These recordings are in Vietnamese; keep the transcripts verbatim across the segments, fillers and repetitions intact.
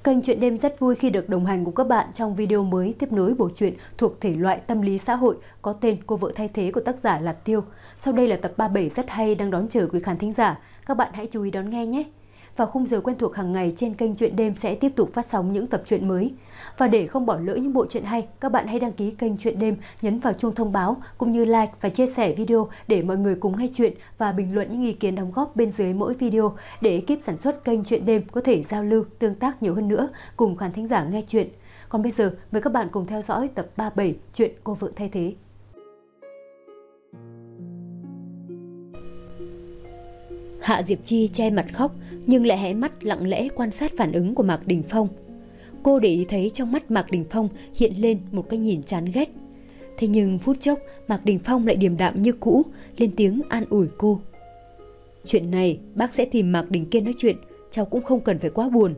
Kênh Chuyện Đêm rất vui khi được đồng hành cùng các bạn trong video mới tiếp nối bộ truyện thuộc thể loại tâm lý xã hội có tên Cô vợ thay thế của tác giả Lạt Tiêu. Sau đây là tập ba mươi bảy rất hay đang đón chờ quý khán thính giả. Các bạn hãy chú ý đón nghe nhé! Vào khung giờ quen thuộc hàng ngày trên kênh Chuyện Đêm sẽ tiếp tục phát sóng những tập truyện mới. Và để không bỏ lỡ những bộ truyện hay, các bạn hãy đăng ký kênh Chuyện Đêm, nhấn vào chuông thông báo cũng như like và chia sẻ video để mọi người cùng nghe chuyện và bình luận những ý kiến đóng góp bên dưới mỗi video để ekip sản xuất kênh Chuyện Đêm có thể giao lưu, tương tác nhiều hơn nữa cùng khán thính giả nghe chuyện. Còn bây giờ, mời các bạn cùng theo dõi tập ba mươi bảy Chuyện Cô vợ thay thế. Hạ Diệp Chi che mặt khóc nhưng lại hé mắt lặng lẽ quan sát phản ứng của Mạc Đình Phong. Cô để ý thấy trong mắt Mạc Đình Phong hiện lên một cái nhìn chán ghét. Thế nhưng phút chốc Mạc Đình Phong lại điềm đạm như cũ, lên tiếng an ủi cô. Chuyện này bác sẽ tìm Mạc Đình Kiên nói chuyện, cháu cũng không cần phải quá buồn.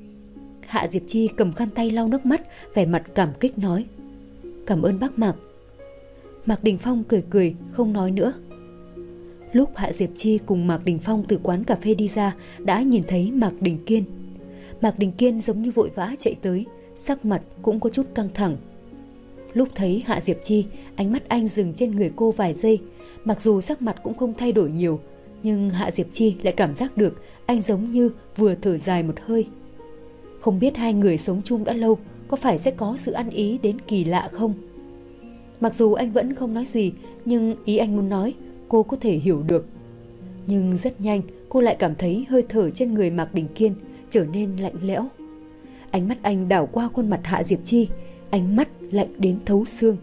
Hạ Diệp Chi cầm khăn tay lau nước mắt, vẻ mặt cảm kích nói. Cảm ơn bác Mạc. Mạc Đình Phong cười cười không nói nữa. Lúc Hạ Diệp Chi cùng Mạc Đình Phong từ quán cà phê đi ra đã nhìn thấy Mạc Đình Kiên. Mạc Đình Kiên giống như vội vã chạy tới, sắc mặt cũng có chút căng thẳng. Lúc thấy Hạ Diệp Chi, ánh mắt anh dừng trên người cô vài giây. Mặc dù sắc mặt cũng không thay đổi nhiều, nhưng Hạ Diệp Chi lại cảm giác được anh giống như vừa thở dài một hơi. Không biết hai người sống chung đã lâu, có phải sẽ có sự ăn ý đến kỳ lạ không? Mặc dù anh vẫn không nói gì, nhưng ý anh muốn nói cô có thể hiểu được. Nhưng rất nhanh cô lại cảm thấy hơi thở trên người Mạc Đình Kiên trở nên lạnh lẽo. Ánh mắt anh đảo qua khuôn mặt Hạ Diệp Chi, ánh mắt lạnh đến thấu xương.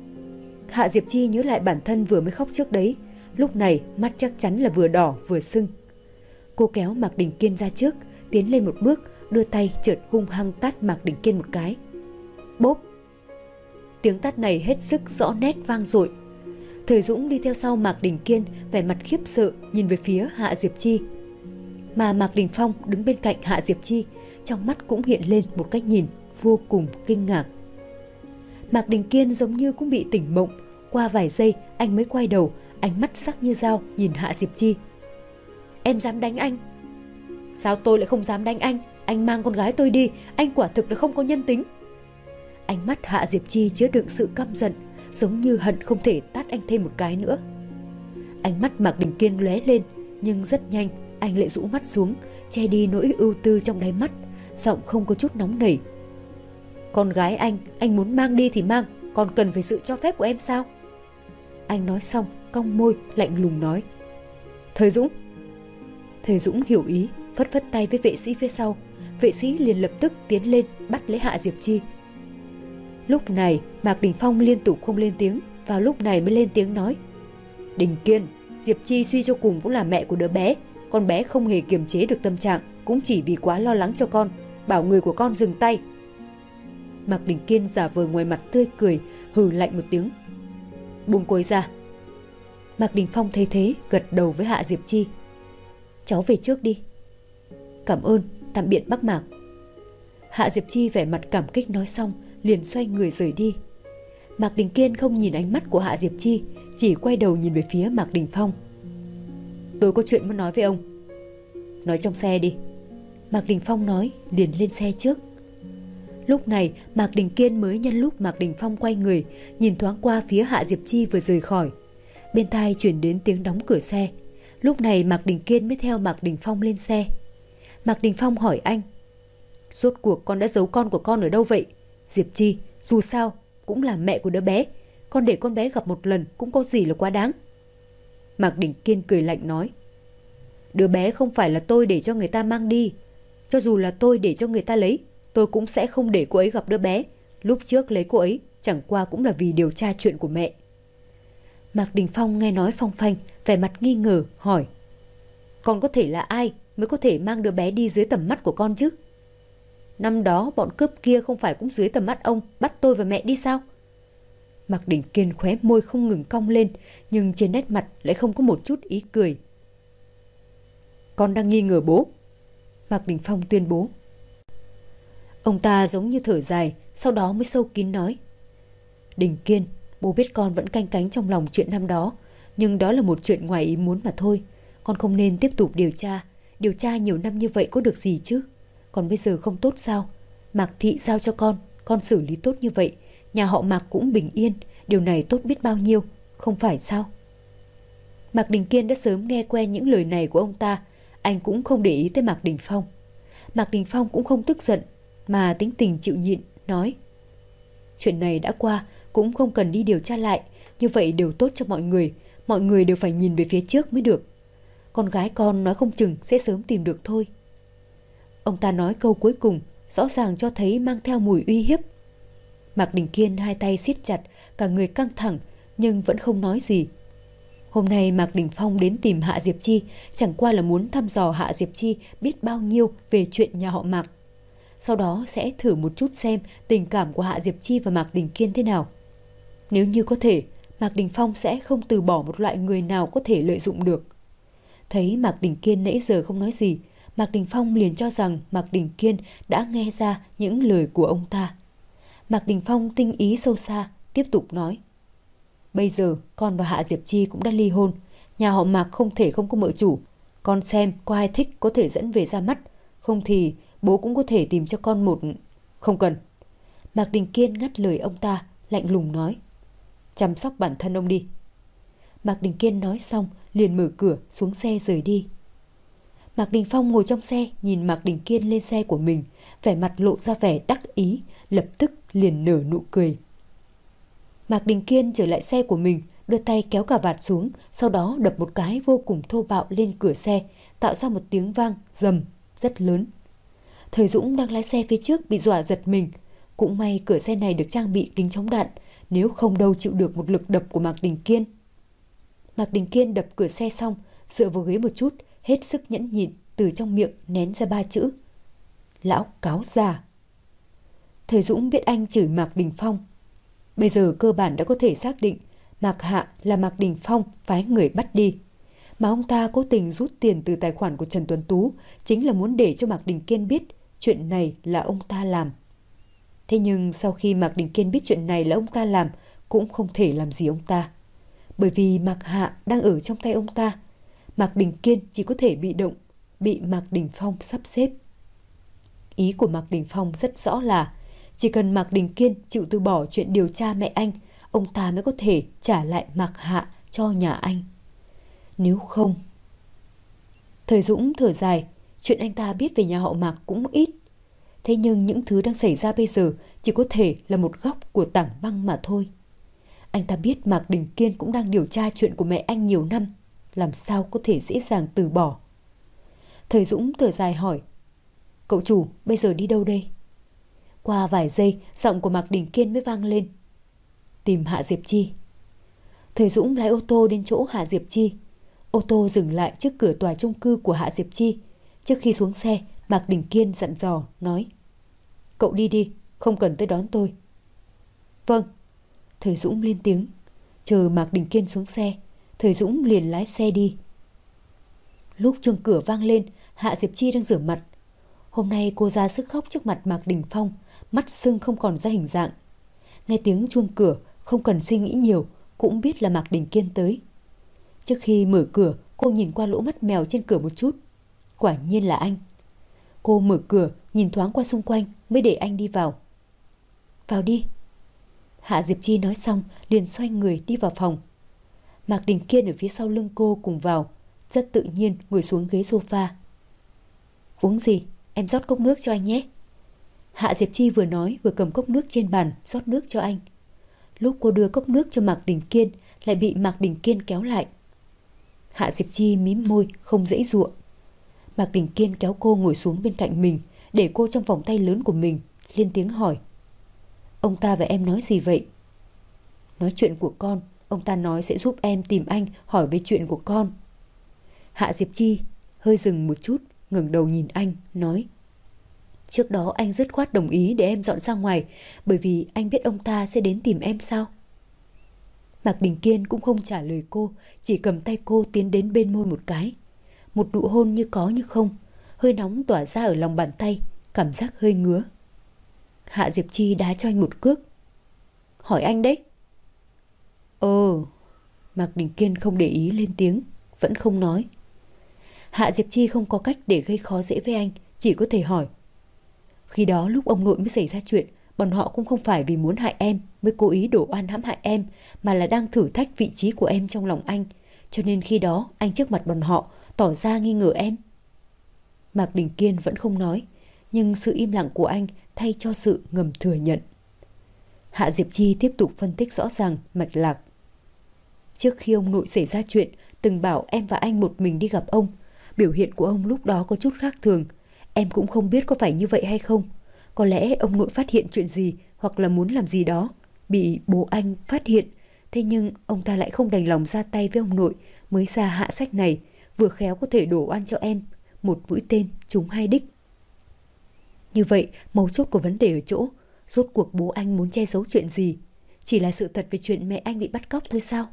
Hạ Diệp Chi nhớ lại bản thân vừa mới khóc trước đấy, lúc này mắt chắc chắn là vừa đỏ vừa sưng. Cô kéo Mạc Đình Kiên ra trước, tiến lên một bước, đưa tay chợt hung hăng tát Mạc Đình Kiên một cái. Bốp! Tiếng tát này hết sức rõ nét vang dội. Thời Dũng đi theo sau Mạc Đình Kiên, vẻ mặt khiếp sợ nhìn về phía Hạ Diệp Chi. Mà Mạc Đình Phong đứng bên cạnh Hạ Diệp Chi, trong mắt cũng hiện lên một cách nhìn vô cùng kinh ngạc. Mạc Đình Kiên giống như cũng bị tỉnh mộng, qua vài giây anh mới quay đầu, ánh mắt sắc như dao nhìn Hạ Diệp Chi. Em dám đánh anh? Sao tôi lại không dám đánh anh? Anh mang con gái tôi đi, anh quả thực là không có nhân tính. Ánh mắt Hạ Diệp Chi chứa đựng sự căm giận, giống như hận không thể tát anh thêm một cái nữa. Ánh mắt Mạc Đình Kiên lóe lên, nhưng rất nhanh anh lại rũ mắt xuống, che đi nỗi ưu tư trong đáy mắt, giọng không có chút nóng nảy. Con gái anh, anh muốn mang đi thì mang, còn cần phải sự cho phép của em sao? Anh nói xong, cong môi, lạnh lùng nói. Thời Dũng. Thời Dũng hiểu ý, phất phất tay với vệ sĩ phía sau. Vệ sĩ liền lập tức tiến lên bắt lấy Hạ Diệp Chi. Lúc này Mạc Đình Phong liên tục không lên tiếng, vào lúc này mới lên tiếng nói. Đình Kiên, Diệp Chi suy cho cùng cũng là mẹ của đứa bé. Con bé không hề kiềm chế được tâm trạng, cũng chỉ vì quá lo lắng cho con, bảo người của con dừng tay. Mạc Đình Kiên giả vờ ngoài mặt tươi cười, hừ lạnh một tiếng. Buông cô ấy ra. Mạc Đình Phong thấy thế, gật đầu với Hạ Diệp Chi. Cháu về trước đi. Cảm ơn, tạm biệt bác Mạc. Hạ Diệp Chi vẻ mặt cảm kích nói xong, liền xoay người rời đi. Mạc Đình Kiên không nhìn ánh mắt của Hạ Diệp Chi, chỉ quay đầu nhìn về phía Mạc Đình Phong. Tôi có chuyện muốn nói với ông. Nói trong xe đi. Mạc Đình Phong nói, liền lên xe trước. Lúc này Mạc Đình Kiên mới nhân lúc Mạc Đình Phong quay người, nhìn thoáng qua phía Hạ Diệp Chi vừa rời khỏi. Bên tai chuyển đến tiếng đóng cửa xe. Lúc này Mạc Đình Kiên mới theo Mạc Đình Phong lên xe. Mạc Đình Phong hỏi anh. Rốt cuộc con đã giấu con của con ở đâu vậy? Diệp Chi, dù sao cũng là mẹ của đứa bé, con để con bé gặp một lần cũng có gì là quá đáng. Mạc Đình Kiên cười lạnh nói. Đứa bé không phải là tôi để cho người ta mang đi. Cho dù là tôi để cho người ta lấy, tôi cũng sẽ không để cô ấy gặp đứa bé. Lúc trước lấy cô ấy chẳng qua cũng là vì điều tra chuyện của mẹ. Mạc Đình Phong nghe nói phong phanh, vẻ mặt nghi ngờ hỏi. Con có thể là ai mới có thể mang đứa bé đi dưới tầm mắt của con chứ? Năm đó bọn cướp kia không phải cũng dưới tầm mắt ông bắt tôi và mẹ đi sao? Mạc Đình Kiên khóe môi không ngừng cong lên, nhưng trên nét mặt lại không có một chút ý cười. Con đang nghi ngờ bố. Mạc Đình Phong tuyên bố. Ông ta giống như thở dài, sau đó mới sâu kín nói. Đình Kiên, bố biết con vẫn canh cánh trong lòng chuyện năm đó, nhưng đó là một chuyện ngoài ý muốn mà thôi. Con không nên tiếp tục điều tra. Điều tra nhiều năm như vậy có được gì chứ? Còn bây giờ không tốt sao? Mạc thị giao cho con, con xử lý tốt như vậy, nhà họ Mạc cũng bình yên, điều này tốt biết bao nhiêu, không phải sao? Mạc Đình Kiên đã sớm nghe quen những lời này của ông ta, anh cũng không để ý tới Mạc Đình Phong. Mạc Đình Phong cũng không tức giận, mà tính tình chịu nhịn, nói: chuyện này đã qua, cũng không cần đi điều tra lại, như vậy đều tốt cho mọi người, mọi người đều phải nhìn về phía trước mới được. Con gái con nói không chừng sẽ sớm tìm được thôi. Ông ta nói câu cuối cùng, rõ ràng cho thấy mang theo mùi uy hiếp. Mạc Đình Kiên hai tay siết chặt, cả người căng thẳng, nhưng vẫn không nói gì. Hôm nay Mạc Đình Phong đến tìm Hạ Diệp Chi, chẳng qua là muốn thăm dò Hạ Diệp Chi biết bao nhiêu về chuyện nhà họ Mạc. Sau đó sẽ thử một chút xem tình cảm của Hạ Diệp Chi và Mạc Đình Kiên thế nào. Nếu như có thể, Mạc Đình Phong sẽ không từ bỏ một loại người nào có thể lợi dụng được. Thấy Mạc Đình Kiên nãy giờ không nói gì, Mạc Đình Phong liền cho rằng Mạc Đình Kiên đã nghe ra những lời của ông ta. Mạc Đình Phong tinh ý sâu xa, tiếp tục nói: bây giờ con và Hạ Diệp Chi cũng đã ly hôn, nhà họ Mạc không thể không có mợ chủ. Con xem có ai thích có thể dẫn về ra mắt, không thì bố cũng có thể tìm cho con một... Không cần. Mạc Đình Kiên ngắt lời ông ta, lạnh lùng nói: chăm sóc bản thân ông đi. Mạc Đình Kiên nói xong liền mở cửa xuống xe rời đi. Mạc Đình Phong ngồi trong xe, nhìn Mạc Đình Kiên lên xe của mình, vẻ mặt lộ ra vẻ đắc ý, lập tức liền nở nụ cười. Mạc Đình Kiên trở lại xe của mình, đưa tay kéo cà vạt xuống, sau đó đập một cái vô cùng thô bạo lên cửa xe, tạo ra một tiếng vang rầm rất lớn. Thời Dũng đang lái xe phía trước bị dọa giật mình, cũng may cửa xe này được trang bị kính chống đạn, nếu không đâu chịu được một lực đập của Mạc Đình Kiên. Mạc Đình Kiên đập cửa xe xong, dựa vào ghế một chút, hết sức nhẫn nhịn, từ trong miệng nén ra ba chữ: lão cáo già. Thời Dũng biết anh chửi Mạc Đình Phong. Bây giờ cơ bản đã có thể xác định Mạc Hạ là Mạc Đình Phong phái người bắt đi. Mà ông ta cố tình rút tiền từ tài khoản của Trần Tuấn Tú chính là muốn để cho Mạc Đình Kiên biết chuyện này là ông ta làm. Thế nhưng sau khi Mạc Đình Kiên biết chuyện này là ông ta làm, cũng không thể làm gì ông ta. Bởi vì Mạc Hạ đang ở trong tay ông ta, Mạc Đình Kiên chỉ có thể bị động, bị Mạc Đình Phong sắp xếp. Ý của Mạc Đình Phong rất rõ là chỉ cần Mạc Đình Kiên chịu từ bỏ chuyện điều tra mẹ anh, ông ta mới có thể trả lại Mạc Hạ cho nhà anh. Nếu không... Thời Dũng thở dài, chuyện anh ta biết về nhà họ Mạc cũng ít. Thế nhưng những thứ đang xảy ra bây giờ chỉ có thể là một góc của tảng băng mà thôi. Anh ta biết Mạc Đình Kiên cũng đang điều tra chuyện của mẹ anh nhiều năm, làm sao có thể dễ dàng từ bỏ. Thời Dũng thở dài hỏi: cậu chủ bây giờ đi đâu đây? Qua vài giây, giọng của Mạc Đình Kiên mới vang lên: tìm Hạ Diệp Chi. Thời Dũng lái ô tô đến chỗ Hạ Diệp Chi. Ô tô dừng lại trước cửa tòa chung cư của Hạ Diệp Chi. Trước khi xuống xe, Mạc Đình Kiên dặn dò nói: cậu đi đi, không cần tới đón tôi. Vâng. Thời Dũng lên tiếng. Chờ Mạc Đình Kiên xuống xe, Thời Dũng liền lái xe đi. Lúc chuông cửa vang lên, Hạ Diệp Chi đang rửa mặt. Hôm nay cô ra sức khóc trước mặt Mạc Đình Phong, mắt sưng không còn ra hình dạng. Nghe tiếng chuông cửa, không cần suy nghĩ nhiều, cũng biết là Mạc Đình Kiên tới. Trước khi mở cửa, cô nhìn qua lỗ mắt mèo trên cửa một chút. Quả nhiên là anh. Cô mở cửa, nhìn thoáng qua xung quanh mới để anh đi vào. Vào đi. Hạ Diệp Chi nói xong, liền xoay người đi vào phòng. Mạc Đình Kiên ở phía sau lưng cô cùng vào, rất tự nhiên ngồi xuống ghế sofa. Uống gì? Em rót cốc nước cho anh nhé. Hạ Diệp Chi vừa nói vừa cầm cốc nước trên bàn rót nước cho anh. Lúc cô đưa cốc nước cho Mạc Đình Kiên, lại bị Mạc Đình Kiên kéo lại. Hạ Diệp Chi mím môi không dễ dụa. Mạc Đình Kiên kéo cô ngồi xuống bên cạnh mình, để cô trong vòng tay lớn của mình, lên tiếng hỏi: ông ta và em nói gì vậy? Nói chuyện của con. Ông ta nói sẽ giúp em tìm anh, hỏi về chuyện của con. Hạ Diệp Chi hơi dừng một chút, ngẩng đầu nhìn anh, nói: trước đó anh dứt khoát đồng ý để em dọn ra ngoài, bởi vì anh biết ông ta sẽ đến tìm em sao? Mạc Đình Kiên cũng không trả lời cô, chỉ cầm tay cô tiến đến bên môi một cái. Một nụ hôn như có như không, hơi nóng tỏa ra ở lòng bàn tay, cảm giác hơi ngứa. Hạ Diệp Chi đá cho anh một cước. Hỏi anh đấy. Ồ. Mạc Đình Kiên không để ý lên tiếng, vẫn không nói. Hạ Diệp Chi không có cách để gây khó dễ với anh, chỉ có thể hỏi: Khi đó lúc ông nội mới xảy ra chuyện, bọn họ cũng không phải vì muốn hại em mới cố ý đổ oan hãm hại em, mà là đang thử thách vị trí của em trong lòng anh. Cho nên khi đó anh trước mặt bọn họ tỏ ra nghi ngờ em. Mạc Đình Kiên vẫn không nói, nhưng sự im lặng của anh thay cho sự ngầm thừa nhận. Hạ Diệp Chi tiếp tục phân tích rõ ràng mạch lạc. Trước khi ông nội xảy ra chuyện, từng bảo em và anh một mình đi gặp ông. Biểu hiện của ông lúc đó có chút khác thường. Em cũng không biết có phải như vậy hay không. Có lẽ ông nội phát hiện chuyện gì hoặc là muốn làm gì đó, bị bố anh phát hiện. Thế nhưng ông ta lại không đành lòng ra tay với ông nội, mới ra hạ sách này, vừa khéo có thể đổ oan cho em. Một mũi tên trúng hai đích. Như vậy, mấu chốt của vấn đề ở chỗ, rốt cuộc bố anh muốn che giấu chuyện gì? Chỉ là sự thật về chuyện mẹ anh bị bắt cóc thôi sao?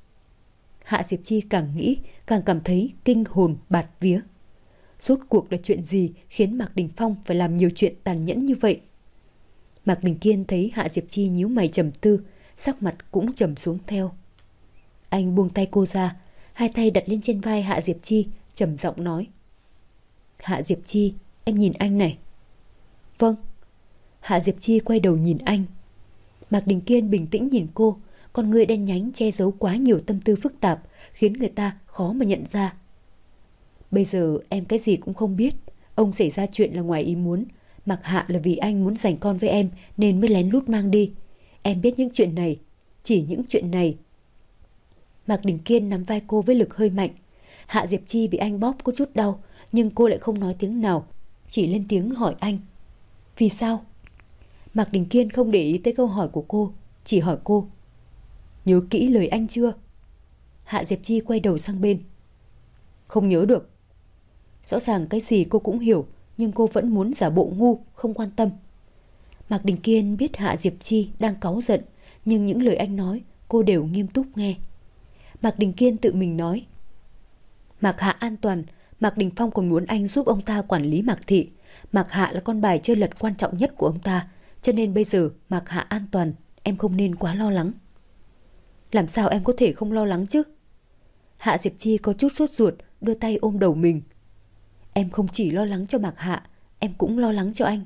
Hạ Diệp Chi càng nghĩ, càng cảm thấy kinh hồn bạt vía. Rốt cuộc là chuyện gì khiến Mạc Đình Phong phải làm nhiều chuyện tàn nhẫn như vậy? Mạc Đình Kiên thấy Hạ Diệp Chi nhíu mày trầm tư, sắc mặt cũng trầm xuống theo. Anh buông tay cô ra, hai tay đặt lên trên vai Hạ Diệp Chi, trầm giọng nói. Hạ Diệp Chi, em nhìn anh này. Vâng. Hạ Diệp Chi quay đầu nhìn anh. Mạc Đình Kiên bình tĩnh nhìn cô, con người đen nhánh che giấu quá nhiều tâm tư phức tạp, khiến người ta khó mà nhận ra. Bây giờ em cái gì cũng không biết. Ông xảy ra chuyện là ngoài ý muốn. Mạc Hạ là vì anh muốn giành con với em nên mới lén lút mang đi. Em biết những chuyện này, chỉ những chuyện này. Mạc Đình Kiên nắm vai cô với lực hơi mạnh. Hạ Diệp Chi bị anh bóp có chút đau, nhưng cô lại không nói tiếng nào, chỉ lên tiếng hỏi anh. Vì sao? Mạc Đình Kiên không để ý tới câu hỏi của cô, chỉ hỏi cô. Nhớ kỹ lời anh chưa? Hạ Diệp Chi quay đầu sang bên. Không nhớ được. Rõ ràng cái gì cô cũng hiểu, nhưng cô vẫn muốn giả bộ ngu, không quan tâm. Mạc Đình Kiên biết Hạ Diệp Chi đang cáu giận, nhưng những lời anh nói cô đều nghiêm túc nghe. Mạc Đình Kiên tự mình nói. Mạc Hạ an toàn, Mạc Đình Phong còn muốn anh giúp ông ta quản lý Mạc Thị. Mạc Hạ là con bài chơi lật quan trọng nhất của ông ta, cho nên bây giờ Mạc Hạ an toàn, em không nên quá lo lắng. Làm sao em có thể không lo lắng chứ? Hạ Diệp Chi có chút sốt ruột, đưa tay ôm đầu mình. Em không chỉ lo lắng cho Mạc Hạ, em cũng lo lắng cho anh.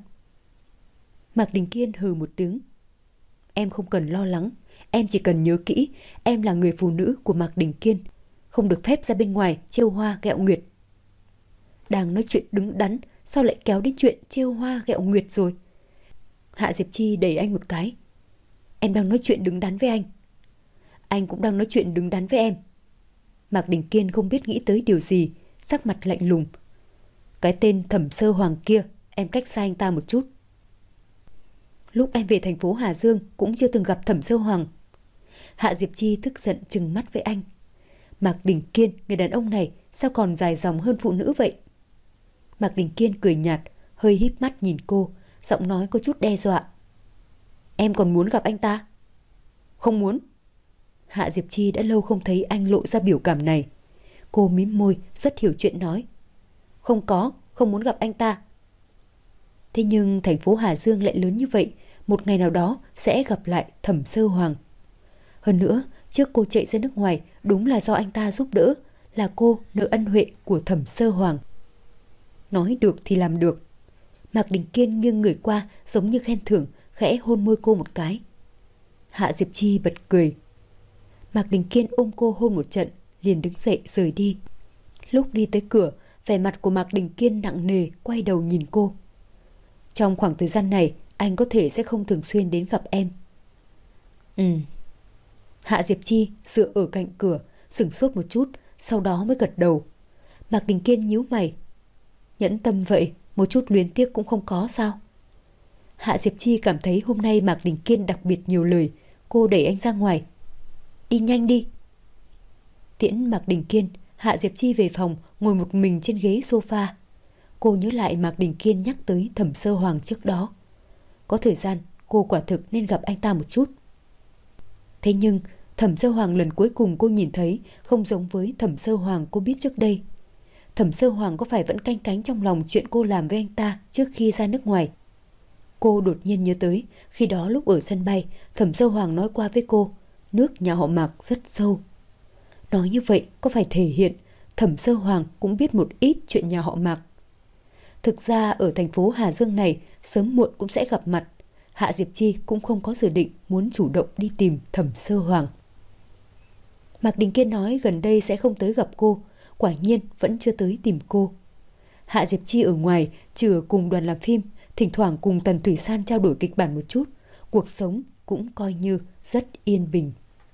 Mạc Đình Kiên hừ một tiếng. Em không cần lo lắng, em chỉ cần nhớ kỹ, em là người phụ nữ của Mạc Đình Kiên, không được phép ra bên ngoài trêu hoa ghẹo nguyệt. Đang nói chuyện đứng đắn, sao lại kéo đến chuyện trêu hoa ghẹo nguyệt rồi? Hạ Diệp Chi đẩy anh một cái. Em đang nói chuyện đứng đắn với anh. Anh cũng đang nói chuyện đứng đắn với em. Mạc Đình Kiên không biết nghĩ tới điều gì, sắc mặt lạnh lùng. Cái tên Thẩm Sơ Hoàng kia, em cách xa anh ta một chút. Lúc em về thành phố Hà Dương cũng chưa từng gặp Thẩm Sơ Hoàng. Hạ Diệp Chi tức giận trừng mắt với anh. Mạc Đình Kiên, người đàn ông này sao còn dài dòng hơn phụ nữ vậy? Mạc Đình Kiên cười nhạt, hơi híp mắt nhìn cô, giọng nói có chút đe dọa. Em còn muốn gặp anh ta? Không muốn. Hạ Diệp Chi đã lâu không thấy anh lộ ra biểu cảm này. Cô mím môi, rất hiểu chuyện nói. Không có, không muốn gặp anh ta. Thế nhưng thành phố Hà Dương lại lớn như vậy, một ngày nào đó sẽ gặp lại Thẩm Sơ Hoàng. Hơn nữa, trước cô chạy ra nước ngoài, đúng là do anh ta giúp đỡ, là cô nợ ân huệ của Thẩm Sơ Hoàng. Nói được thì làm được. Mạc Đình Kiên nghiêng người qua, giống như khen thưởng, khẽ hôn môi cô một cái. Hạ Diệp Chi bật cười. Mạc Đình Kiên ôm cô hôn một trận, liền đứng dậy rời đi. Lúc đi tới cửa, vẻ mặt của Mạc Đình Kiên nặng nề, quay đầu nhìn cô. Trong khoảng thời gian này, anh có thể sẽ không thường xuyên đến gặp em. Ừ. Hạ Diệp Chi dựa ở cạnh cửa, sửng sốt một chút, sau đó mới gật đầu. Mạc Đình Kiên nhíu mày. Nhẫn tâm vậy, một chút luyến tiếc cũng không có sao? Hạ Diệp Chi cảm thấy hôm nay Mạc Đình Kiên đặc biệt nhiều lời, cô đẩy anh ra ngoài. Đi nhanh đi. Tiễn Mạc Đình Kiên, Hạ Diệp Chi về phòng, ngồi một mình trên ghế sofa. Cô nhớ lại Mạc Đình Kiên nhắc tới Thẩm Sơ Hoàng trước đó. Có thời gian, cô quả thực nên gặp anh ta một chút. Thế nhưng, Thẩm Sơ Hoàng lần cuối cùng cô nhìn thấy không giống với Thẩm Sơ Hoàng cô biết trước đây. Thẩm Sơ Hoàng có phải vẫn canh cánh trong lòng chuyện cô làm với anh ta trước khi ra nước ngoài? Cô đột nhiên nhớ tới, khi đó lúc ở sân bay, Thẩm Sơ Hoàng nói qua với cô, nước nhà họ Mạc rất sâu. Nói như vậy có phải thể hiện Thẩm Sơ Hoàng cũng biết một ít chuyện nhà họ Mạc? Thực ra ở thành phố Hà Dương này sớm muộn cũng sẽ gặp mặt. Hạ Diệp Chi cũng không có dự định muốn chủ động đi tìm Thẩm Sơ Hoàng. Mạc Đình Kiên nói gần đây sẽ không tới gặp cô, quả nhiên vẫn chưa tới tìm cô. Hạ Diệp Chi ở ngoài trừ cùng đoàn làm phim, thỉnh thoảng cùng Tần Thủy San trao đổi kịch bản một chút, cuộc sống cũng coi như rất yên bình.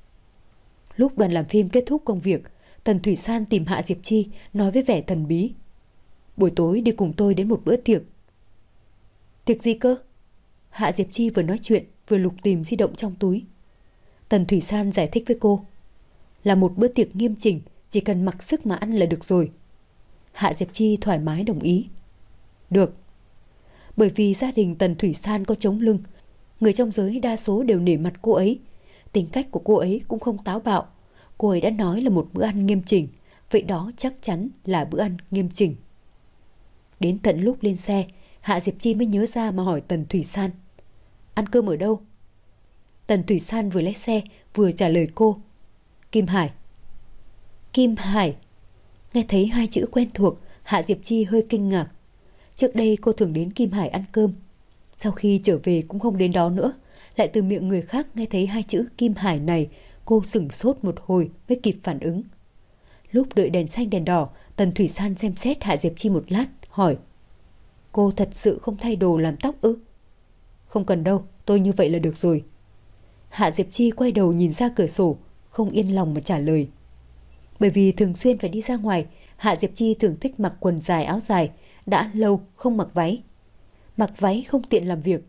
Lúc đoàn làm phim kết thúc công việc, Tần Thủy San tìm Hạ Diệp Chi nói với vẻ thần bí: buổi tối đi cùng tôi đến một bữa tiệc. Tiệc gì cơ? Hạ Diệp Chi vừa nói chuyện vừa lục tìm di động trong túi. Tần Thủy San giải thích với cô: là một bữa tiệc nghiêm chỉnh, chỉ cần mặc sức mà ăn là được rồi. Hạ Diệp Chi thoải mái đồng ý. Được. Bởi vì gia đình Tần Thủy San có chống lưng, người trong giới đa số đều nể mặt cô ấy. Tính cách của cô ấy cũng không táo bạo. Cô ấy đã nói là một bữa ăn nghiêm chỉnh, vậy đó chắc chắn là bữa ăn nghiêm chỉnh. Đến tận lúc lên xe, Hạ Diệp Chi mới nhớ ra mà hỏi Tần Thủy San: ăn cơm ở đâu? Tần Thủy San vừa lái xe vừa trả lời cô: Kim Hải. Kim Hải. Nghe thấy hai chữ quen thuộc, Hạ Diệp Chi hơi kinh ngạc. Trước đây cô thường đến Kim Hải ăn cơm, sau khi trở về cũng không đến đó nữa. Lại từ miệng người khác nghe thấy hai chữ Kim Hải này, cô sửng sốt một hồi mới kịp phản ứng. Lúc đợi đèn xanh đèn đỏ, Tần Thủy San xem xét Hạ Diệp Chi một lát, hỏi: cô thật sự không thay đồ làm tóc ư? Không cần đâu, tôi như vậy là được rồi. Hạ Diệp Chi quay đầu nhìn ra cửa sổ, không yên lòng mà trả lời. Bởi vì thường xuyên phải đi ra ngoài, Hạ Diệp Chi thường thích mặc quần dài áo dài, đã lâu không mặc váy. Mặc váy không tiện làm việc.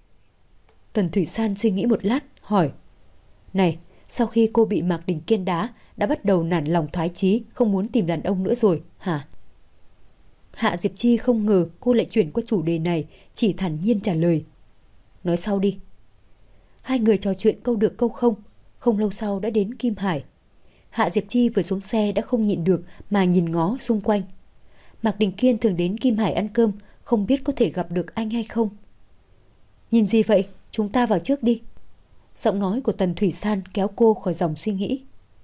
Tần Thủy San suy nghĩ một lát, hỏi: này, sau khi cô bị Mạc Đình Kiên đá, đã bắt đầu nản lòng thoái chí, không muốn tìm đàn ông nữa rồi, hả? Hạ Diệp Chi không ngờ cô lại chuyển qua chủ đề này, chỉ thản nhiên trả lời: nói sau đi. Hai người trò chuyện câu được câu không, không lâu sau đã đến Kim Hải. Hạ Diệp Chi vừa xuống xe đã không nhịn được mà nhìn ngó xung quanh. Mạc Đình Kiên thường đến Kim Hải ăn cơm, không biết có thể gặp được anh hay không. Nhìn gì vậy, chúng ta vào trước đi. Giọng nói của Tần Thủy San kéo cô khỏi dòng suy nghĩ.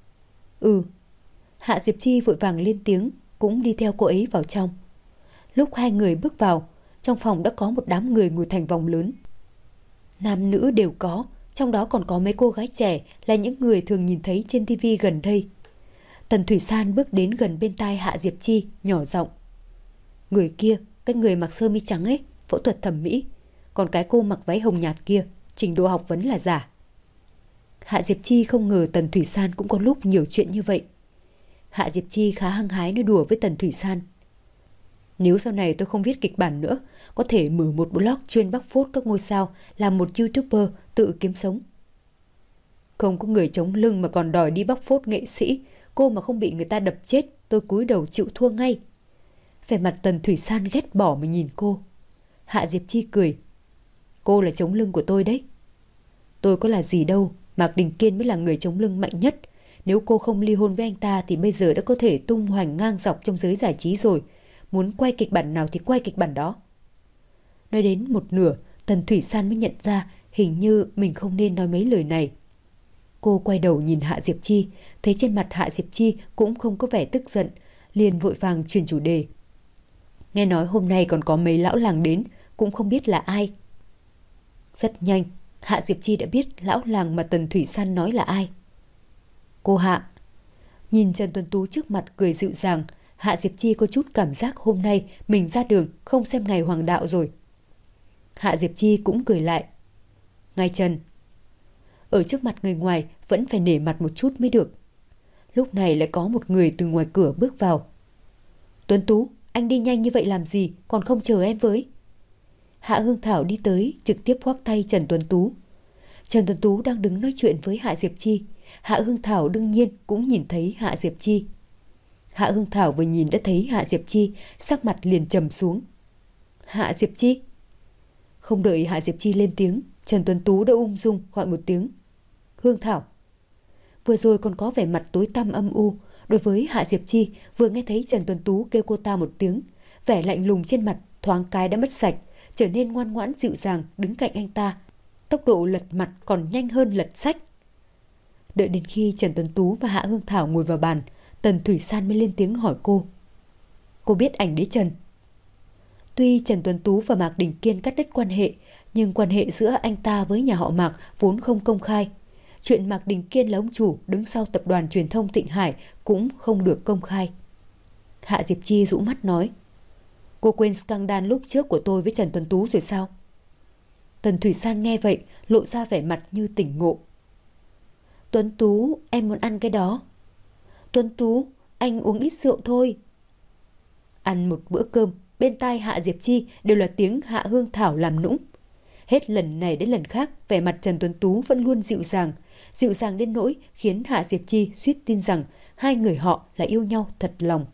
Ừ. Hạ Diệp Chi vội vàng lên tiếng, cũng đi theo cô ấy vào trong. Lúc hai người bước vào, trong phòng đã có một đám người ngồi thành vòng lớn. Nam nữ đều có, trong đó còn có mấy cô gái trẻ là những người thường nhìn thấy trên tivi gần đây. Tần Thủy San bước đến gần bên tai Hạ Diệp Chi, nhỏ giọng: người kia, cái người mặc sơ mi trắng ấy, phẫu thuật thẩm mỹ. Còn cái cô mặc váy hồng nhạt kia, trình độ học vấn là giả. Hạ Diệp Chi không ngờ Tần Thủy San cũng có lúc nhiều chuyện như vậy. Hạ Diệp Chi khá hăng hái nói đùa với Tần Thủy San: nếu sau này tôi không viết kịch bản nữa, có thể mở một blog chuyên bóc phốt các ngôi sao, làm một YouTuber tự kiếm sống. Không có người chống lưng mà còn đòi đi bóc phốt nghệ sĩ, cô mà không bị người ta đập chết, tôi cúi đầu chịu thua ngay. Vẻ mặt Tần Thủy San ghét bỏ mà nhìn cô. Hạ Diệp Chi cười: cô là chống lưng của tôi đấy. Tôi có là gì đâu, Mạc Đình Kiên mới là người chống lưng mạnh nhất. Nếu cô không ly hôn với anh ta thì bây giờ đã có thể tung hoành ngang dọc trong giới giải trí rồi. Muốn quay kịch bản nào thì quay kịch bản đó. Nói đến một nửa, Tần Thủy San mới nhận ra hình như mình không nên nói mấy lời này. Cô quay đầu nhìn Hạ Diệp Chi, thấy trên mặt Hạ Diệp Chi cũng không có vẻ tức giận, liền vội vàng chuyển chủ đề. Nghe nói hôm nay còn có mấy lão làng đến, cũng không biết là ai. Rất nhanh, Hạ Diệp Chi đã biết lão làng mà Tần Thủy San nói là ai. Cô Hạ. Nhìn Trần Tuấn Tú trước mặt cười dịu dàng, Hạ Diệp Chi có chút cảm giác hôm nay mình ra đường không xem ngày hoàng đạo rồi. Hạ Diệp Chi cũng cười lại. Ngài Trần. Ở trước mặt người ngoài vẫn phải nể mặt một chút mới được. Lúc này lại có một người từ ngoài cửa bước vào. Tuấn Tú, anh đi nhanh như vậy làm gì, còn không chờ em với. Hạ Hương Thảo đi tới, trực tiếp khoác tay Trần Tuấn Tú. Trần Tuấn Tú đang đứng nói chuyện với Hạ Diệp Chi. Hạ Hương Thảo đương nhiên cũng nhìn thấy Hạ Diệp Chi. Hạ Hương Thảo vừa nhìn đã thấy Hạ Diệp Chi, sắc mặt liền trầm xuống. Hạ Diệp Chi. Không đợi Hạ Diệp Chi lên tiếng, Trần Tuấn Tú đã ung dung gọi một tiếng. Hương Thảo. Vừa rồi còn có vẻ mặt tối tăm âm u. Đối với Hạ Diệp Chi, vừa nghe thấy Trần Tuấn Tú kêu cô ta một tiếng, vẻ lạnh lùng trên mặt thoáng cái đã mất sạch, trở nên ngoan ngoãn dịu dàng đứng cạnh anh ta. Tốc độ lật mặt còn nhanh hơn lật sách. Đợi đến khi Trần Tuấn Tú và Hạ Hương Thảo ngồi vào bàn, Tần Thủy San mới lên tiếng hỏi cô. Cô biết ảnh đế Trần? Tuy Trần Tuấn Tú và Mạc Đình Kiên cắt đứt quan hệ, nhưng quan hệ giữa anh ta với nhà họ Mạc vốn không công khai. Chuyện Mạc Đình Kiên là ông chủ đứng sau tập đoàn truyền thông Thịnh Hải cũng không được công khai. Hạ Diệp Chi rũ mắt nói, cô quên scandal lúc trước của tôi với Trần Tuấn Tú rồi sao? Tần Thủy San nghe vậy, lộ ra vẻ mặt như tỉnh ngộ. Tuấn Tú, em muốn ăn cái đó. Tuấn Tú, anh uống ít rượu thôi. Ăn một bữa cơm, bên tai Hạ Diệp Chi đều là tiếng Hạ Hương Thảo làm nũng. Hết lần này đến lần khác, vẻ mặt Trần Tuấn Tú vẫn luôn dịu dàng, dịu dàng đến nỗi khiến Hạ Diệp Chi suýt tin rằng hai người họ là yêu nhau thật lòng.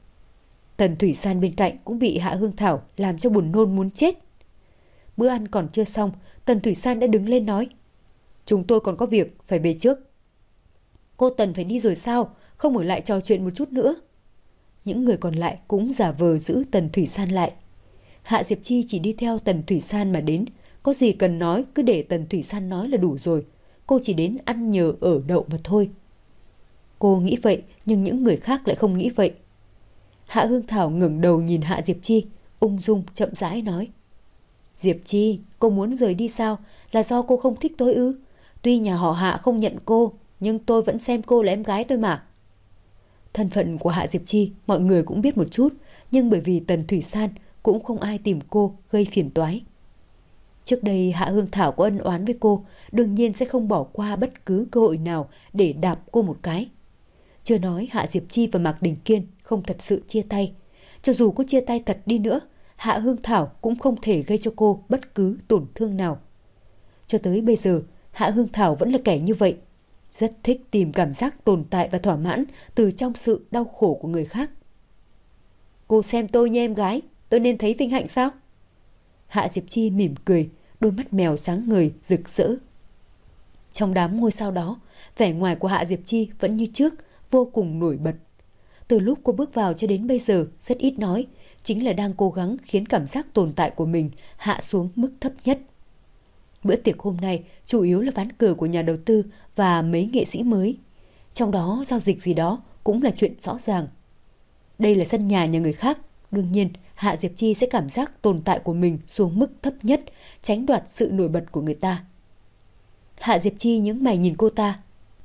Tần Thủy San bên cạnh cũng bị Hạ Hương Thảo làm cho buồn nôn muốn chết. Bữa ăn còn chưa xong, Tần Thủy San đã đứng lên nói, chúng tôi còn có việc, phải về trước. Cô Tần phải đi rồi sao, không ở lại trò chuyện một chút nữa? Những người còn lại cũng giả vờ giữ Tần Thủy San lại. Hạ Diệp Chi chỉ đi theo Tần Thủy San mà đến, có gì cần nói cứ để Tần Thủy San nói là đủ rồi. Cô chỉ đến ăn nhờ ở đậu mà thôi. Cô nghĩ vậy, nhưng những người khác lại không nghĩ vậy. Hạ Hương Thảo ngẩng đầu nhìn Hạ Diệp Chi, ung dung chậm rãi nói, Diệp Chi, cô muốn rời đi sao? Là do cô không thích tôi ư? Tuy nhà họ Hạ không nhận cô, nhưng tôi vẫn xem cô là em gái tôi mà. Thân phận của Hạ Diệp Chi mọi người cũng biết một chút, nhưng bởi vì Tần Thủy San cũng không ai tìm cô gây phiền toái. Trước đây Hạ Hương Thảo có ân oán với cô, đương nhiên sẽ không bỏ qua bất cứ cơ hội nào để đạp cô một cái. Chưa nói Hạ Diệp Chi và Mạc Đình Kiên không thật sự chia tay. Cho dù có chia tay thật đi nữa, Hạ Hương Thảo cũng không thể gây cho cô bất cứ tổn thương nào. Cho tới bây giờ, Hạ Hương Thảo vẫn là kẻ như vậy. Rất thích tìm cảm giác tồn tại và thỏa mãn từ trong sự đau khổ của người khác. Cô xem tôi như em gái, tôi nên thấy vinh hạnh sao? Hạ Diệp Chi mỉm cười, đôi mắt mèo sáng ngời, rực rỡ. Trong đám ngôi sao đó, vẻ ngoài của Hạ Diệp Chi vẫn như trước, vô cùng nổi bật. Từ lúc cô bước vào cho đến bây giờ rất ít nói, chính là đang cố gắng khiến cảm giác tồn tại của mình hạ xuống mức thấp nhất. Bữa tiệc hôm nay chủ yếu là ván cờ của nhà đầu tư và mấy nghệ sĩ mới. Trong đó giao dịch gì đó cũng là chuyện rõ ràng. Đây là sân nhà nhà người khác, đương nhiên Hạ Diệp Chi sẽ cảm giác tồn tại của mình xuống mức thấp nhất, tránh đoạt sự nổi bật của người ta. Hạ Diệp Chi nhướng mày nhìn cô ta.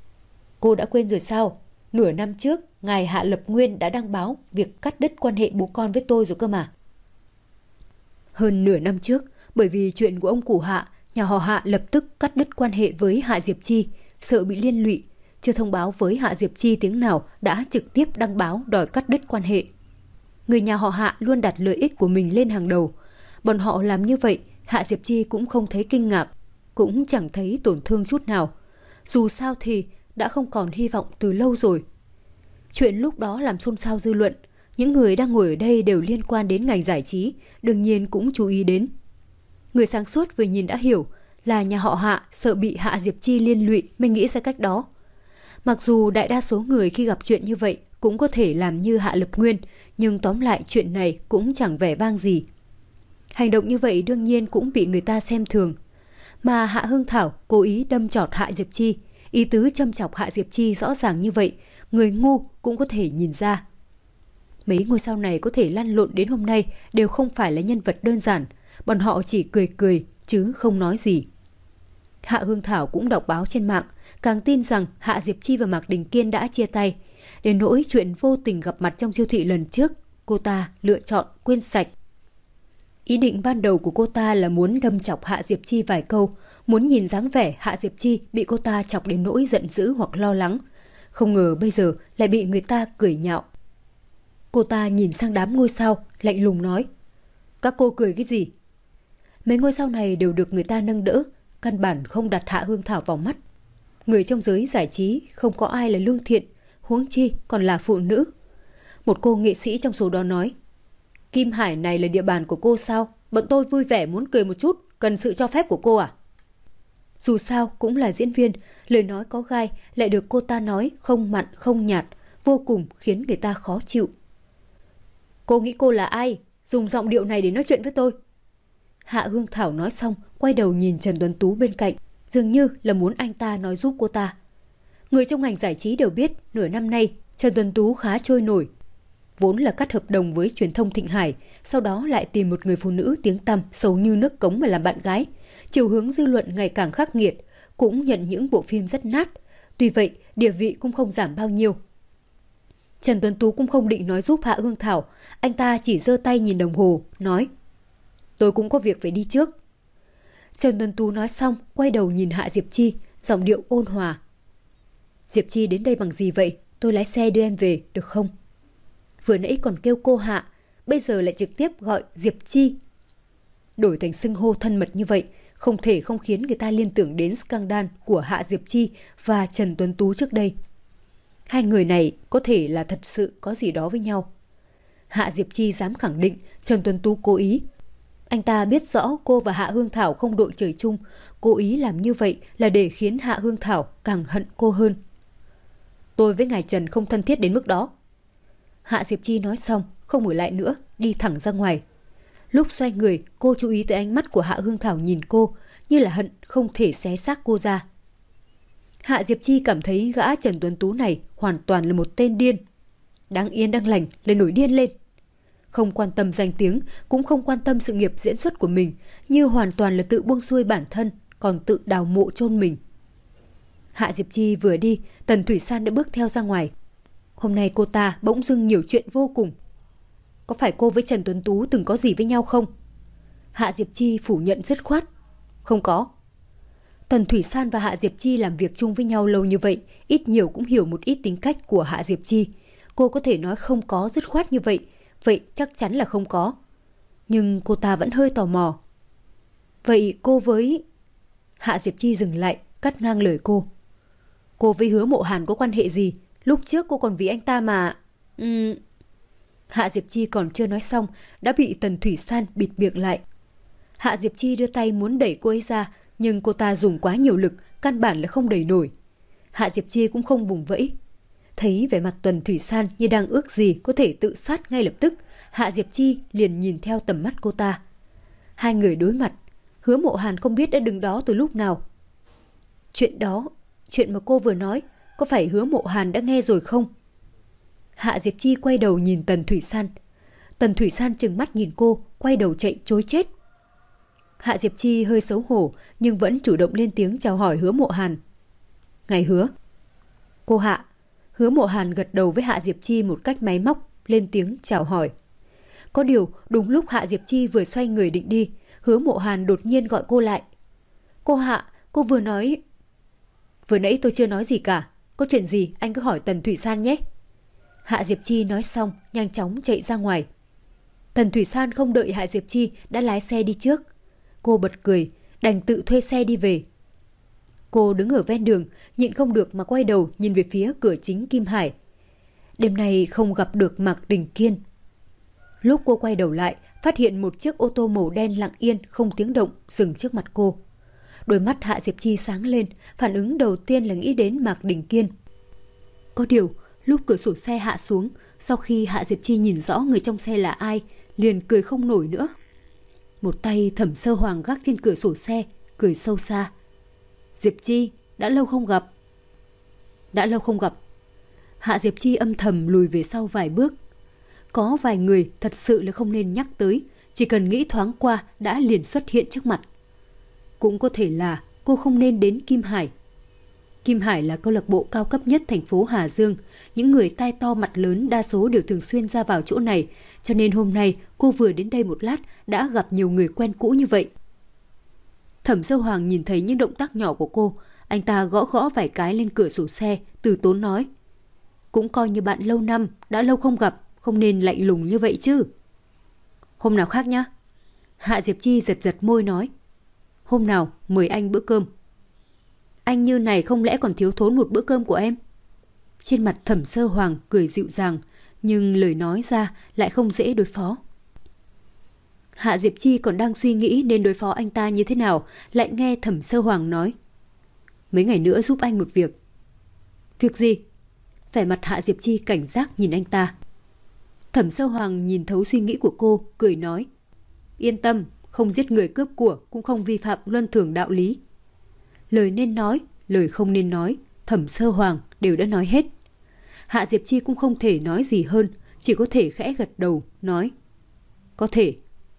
Cô đã quên rồi sao? Nửa năm trước, ngài Hạ Lập Nguyên đã đăng báo việc cắt đứt quan hệ bố con với tôi rồi cơ mà. Hơn nửa năm trước, bởi vì chuyện của ông cụ Hạ, nhà họ Hạ lập tức cắt đứt quan hệ với Hạ Diệp Chi, sợ bị liên lụy, chưa thông báo với Hạ Diệp Chi tiếng nào đã trực tiếp đăng báo đòi cắt đứt quan hệ. Người nhà họ Hạ luôn đặt lợi ích của mình lên hàng đầu. Bọn họ làm như vậy, Hạ Diệp Chi cũng không thấy kinh ngạc, cũng chẳng thấy tổn thương chút nào. Dù sao thì đã không còn hy vọng từ lâu rồi. Chuyện lúc đó làm xôn xao dư luận, những người đang ngồi ở đây đều liên quan đến ngành giải trí, đương nhiên cũng chú ý đến. Người sáng suốt vừa nhìn đã hiểu là nhà họ Hạ sợ bị Hạ Diệp Chi liên lụy mới nghĩ ra cách đó. Mặc dù đại đa số người khi gặp chuyện như vậy cũng có thể làm như Hạ Lập Nguyên, nhưng tóm lại chuyện này cũng chẳng vẻ vang gì. Hành động như vậy đương nhiên cũng bị người ta xem thường. Mà Hạ Hương Thảo cố ý đâm chọt Hạ Diệp Chi, ý tứ châm chọc Hạ Diệp Chi rõ ràng như vậy, người ngu cũng có thể nhìn ra. Mấy ngôi sao này có thể lăn lộn đến hôm nay đều không phải là nhân vật đơn giản, bọn họ chỉ cười cười chứ không nói gì. Hạ Hương Thảo cũng đọc báo trên mạng, càng tin rằng Hạ Diệp Chi và Mạc Đình Kiên đã chia tay. Đến nỗi chuyện vô tình gặp mặt trong siêu thị lần trước, cô ta lựa chọn quên sạch. Ý định ban đầu của cô ta là muốn đâm chọc Hạ Diệp Chi vài câu, muốn nhìn dáng vẻ Hạ Diệp Chi bị cô ta chọc đến nỗi giận dữ hoặc lo lắng. Không ngờ bây giờ lại bị người ta cười nhạo. Cô ta nhìn sang đám ngôi sao, lạnh lùng nói: Các cô cười cái gì? Mấy ngôi sao này đều được người ta nâng đỡ, căn bản không đặt Hạ Hương Thảo vào mắt. Người trong giới giải trí không có ai là lương thiện, huống chi còn là phụ nữ. Một cô nghệ sĩ trong số đó nói: Kim Hải này là địa bàn của cô sao? Bọn tôi vui vẻ muốn cười một chút, cần sự cho phép của cô à? Dù sao cũng là diễn viên, lời nói có gai lại được cô ta nói không mặn không nhạt, vô cùng khiến người ta khó chịu. Cô nghĩ cô là ai? Dùng giọng điệu này để nói chuyện với tôi. Hạ Hương Thảo nói xong, quay đầu nhìn Trần Tuấn Tú bên cạnh, dường như là muốn anh ta nói giúp cô ta. Người trong ngành giải trí đều biết nửa năm nay Trần Tuấn Tú khá trôi nổi. vốn là cắt hợp đồng với truyền thông Thịnh Hải, sau đó lại tìm một người phụ nữ tiếng tăm xấu như nước cống mà làm bạn gái. Chiều hướng dư luận ngày càng khắc nghiệt, cũng nhận những bộ phim rất nát. Tuy vậy, địa vị cũng không giảm bao nhiêu. Trần Tuấn Tú cũng không định nói giúp Hạ Hương Thảo, anh ta chỉ giơ tay nhìn đồng hồ, nói: "Tôi cũng có việc phải đi trước." Trần Tuấn Tú nói xong, quay đầu nhìn Hạ Diệp Chi, giọng điệu ôn hòa: "Diệp Chi đến đây bằng gì vậy? Tôi lái xe đưa em về, được không?" Vừa nãy còn kêu cô Hạ, bây giờ lại trực tiếp gọi Diệp Chi. Đổi thành xưng hô thân mật như vậy, không thể không khiến người ta liên tưởng đến scandal của Hạ Diệp Chi và Trần Tuấn Tú trước đây. Hai người này có thể là thật sự có gì đó với nhau. Hạ Diệp Chi dám khẳng định Trần Tuấn Tú cố ý. Anh ta biết rõ cô và Hạ Hương Thảo không đội trời chung, cố ý làm như vậy là để khiến Hạ Hương Thảo càng hận cô hơn. "Tôi với ngài Trần không thân thiết đến mức đó." Hạ Diệp Chi nói xong, không ở lại nữa, đi thẳng ra ngoài. Lúc xoay người, cô chú ý tới ánh mắt của Hạ Hương Thảo nhìn cô, như là hận không thể xé xác cô ra. Hạ Diệp Chi cảm thấy gã Trần Tuấn Tú này hoàn toàn là một tên điên. Đang yên đang lành lại nổi điên lên. Không quan tâm danh tiếng, cũng không quan tâm sự nghiệp diễn xuất của mình, như hoàn toàn là tự buông xuôi bản thân, còn tự đào mộ chôn mình. Hạ Diệp Chi vừa đi, Tần Thủy San đã bước theo ra ngoài. Hôm nay cô ta bỗng dưng nhiều chuyện vô cùng. Có phải cô với Trần Tuấn Tú từng có gì với nhau không? Hạ Diệp Chi phủ nhận dứt khoát. Không có. Tần Thủy San và Hạ Diệp Chi làm việc chung với nhau lâu như vậy, ít nhiều cũng hiểu một ít tính cách của Hạ Diệp Chi. Cô có thể nói không có dứt khoát như vậy, vậy chắc chắn là không có. Nhưng cô ta vẫn hơi tò mò. Vậy cô với... Hạ Diệp Chi dừng lại, cắt ngang lời cô. Cô với Hứa Mộ Hàn có quan hệ gì? Lúc trước cô còn vì anh ta mà... Uhm... Hạ Diệp Chi còn chưa nói xong, đã bị Tần Thủy San bịt miệng lại. Hạ Diệp Chi đưa tay muốn đẩy cô ấy ra, nhưng cô ta dùng quá nhiều lực, căn bản là không đẩy nổi. Hạ Diệp Chi cũng không vùng vẫy. Thấy vẻ mặt Tần Thủy San như đang ước gì có thể tự sát ngay lập tức, Hạ Diệp Chi liền nhìn theo tầm mắt cô ta. Hai người đối mặt, Hứa Mộ Hàn không biết đã đứng đó từ lúc nào. Chuyện đó, chuyện mà cô vừa nói, có phải Hứa Mộ Hàn đã nghe rồi không? Hạ Diệp Chi quay đầu nhìn Tần Thủy San. Tần Thủy San trừng mắt nhìn cô, quay đầu chạy trối chết. Hạ Diệp Chi hơi xấu hổ, nhưng vẫn chủ động lên tiếng chào hỏi Hứa Mộ Hàn. Ngài Hứa. Cô Hạ. Hứa Mộ Hàn gật đầu với Hạ Diệp Chi một cách máy móc, lên tiếng chào hỏi. Có điều, đúng lúc Hạ Diệp Chi vừa xoay người định đi, Hứa Mộ Hàn đột nhiên gọi cô lại. Cô Hạ, cô vừa nói... Vừa nãy tôi chưa nói gì cả, có chuyện gì anh cứ hỏi Tần Thủy San nhé. Hạ Diệp Chi nói xong, nhanh chóng chạy ra ngoài. Tần Thủy San không đợi Hạ Diệp Chi đã lái xe đi trước. Cô bật cười, đành tự thuê xe đi về. Cô đứng ở ven đường, nhịn không được mà quay đầu nhìn về phía cửa chính Kim Hải. Đêm nay không gặp được Mạc Đình Kiên. Lúc cô quay đầu lại, phát hiện một chiếc ô tô màu đen lặng yên không tiếng động dừng trước mặt cô. Đôi mắt Hạ Diệp Chi sáng lên, phản ứng đầu tiên là nghĩ đến Mạc Đình Kiên. Có điều, lúc cửa sổ xe hạ xuống, sau khi Hạ Diệp Chi nhìn rõ người trong xe là ai, liền cười không nổi nữa. Một tay Thẩm Sơ Hoàng gác trên cửa sổ xe, cười sâu xa. Diệp Chi, đã lâu không gặp. Đã lâu không gặp. Hạ Diệp Chi âm thầm lùi về sau vài bước. Có vài người thật sự là không nên nhắc tới, chỉ cần nghĩ thoáng qua đã liền xuất hiện trước mặt. Cũng có thể là cô không nên đến Kim Hải. Kim Hải là câu lạc bộ cao cấp nhất thành phố Hà Dương. Những người tai to mặt lớn đa số đều thường xuyên ra vào chỗ này, cho nên hôm nay cô vừa đến đây một lát đã gặp nhiều người quen cũ như vậy. Thẩm Sơ Hoàng nhìn thấy những động tác nhỏ của cô, anh ta gõ gõ vài cái lên cửa sổ xe, từ tốn nói. Cũng coi như bạn lâu năm, đã lâu không gặp, không nên lạnh lùng như vậy chứ. Hôm nào khác nhá. Hạ Diệp Chi giật giật môi nói. Hôm nào mời anh bữa cơm. Anh như này không lẽ còn thiếu thốn một bữa cơm của em? Trên mặt Thẩm Sơ Hoàng cười dịu dàng, nhưng lời nói ra lại không dễ đối phó. Hạ Diệp Chi còn đang suy nghĩ nên đối phó anh ta như thế nào, lại nghe Thẩm Sơ Hoàng nói. Mấy ngày nữa giúp anh một việc. Việc gì? Vẻ mặt Hạ Diệp Chi cảnh giác nhìn anh ta. Thẩm Sơ Hoàng nhìn thấu suy nghĩ của cô, cười nói. Yên tâm, không giết người cướp của, cũng không vi phạm luân thường đạo lý. Lời nên nói, lời không nên nói, Thẩm Sơ Hoàng đều đã nói hết. Hạ Diệp Chi cũng không thể nói gì hơn, chỉ có thể khẽ gật đầu, nói: Có thể.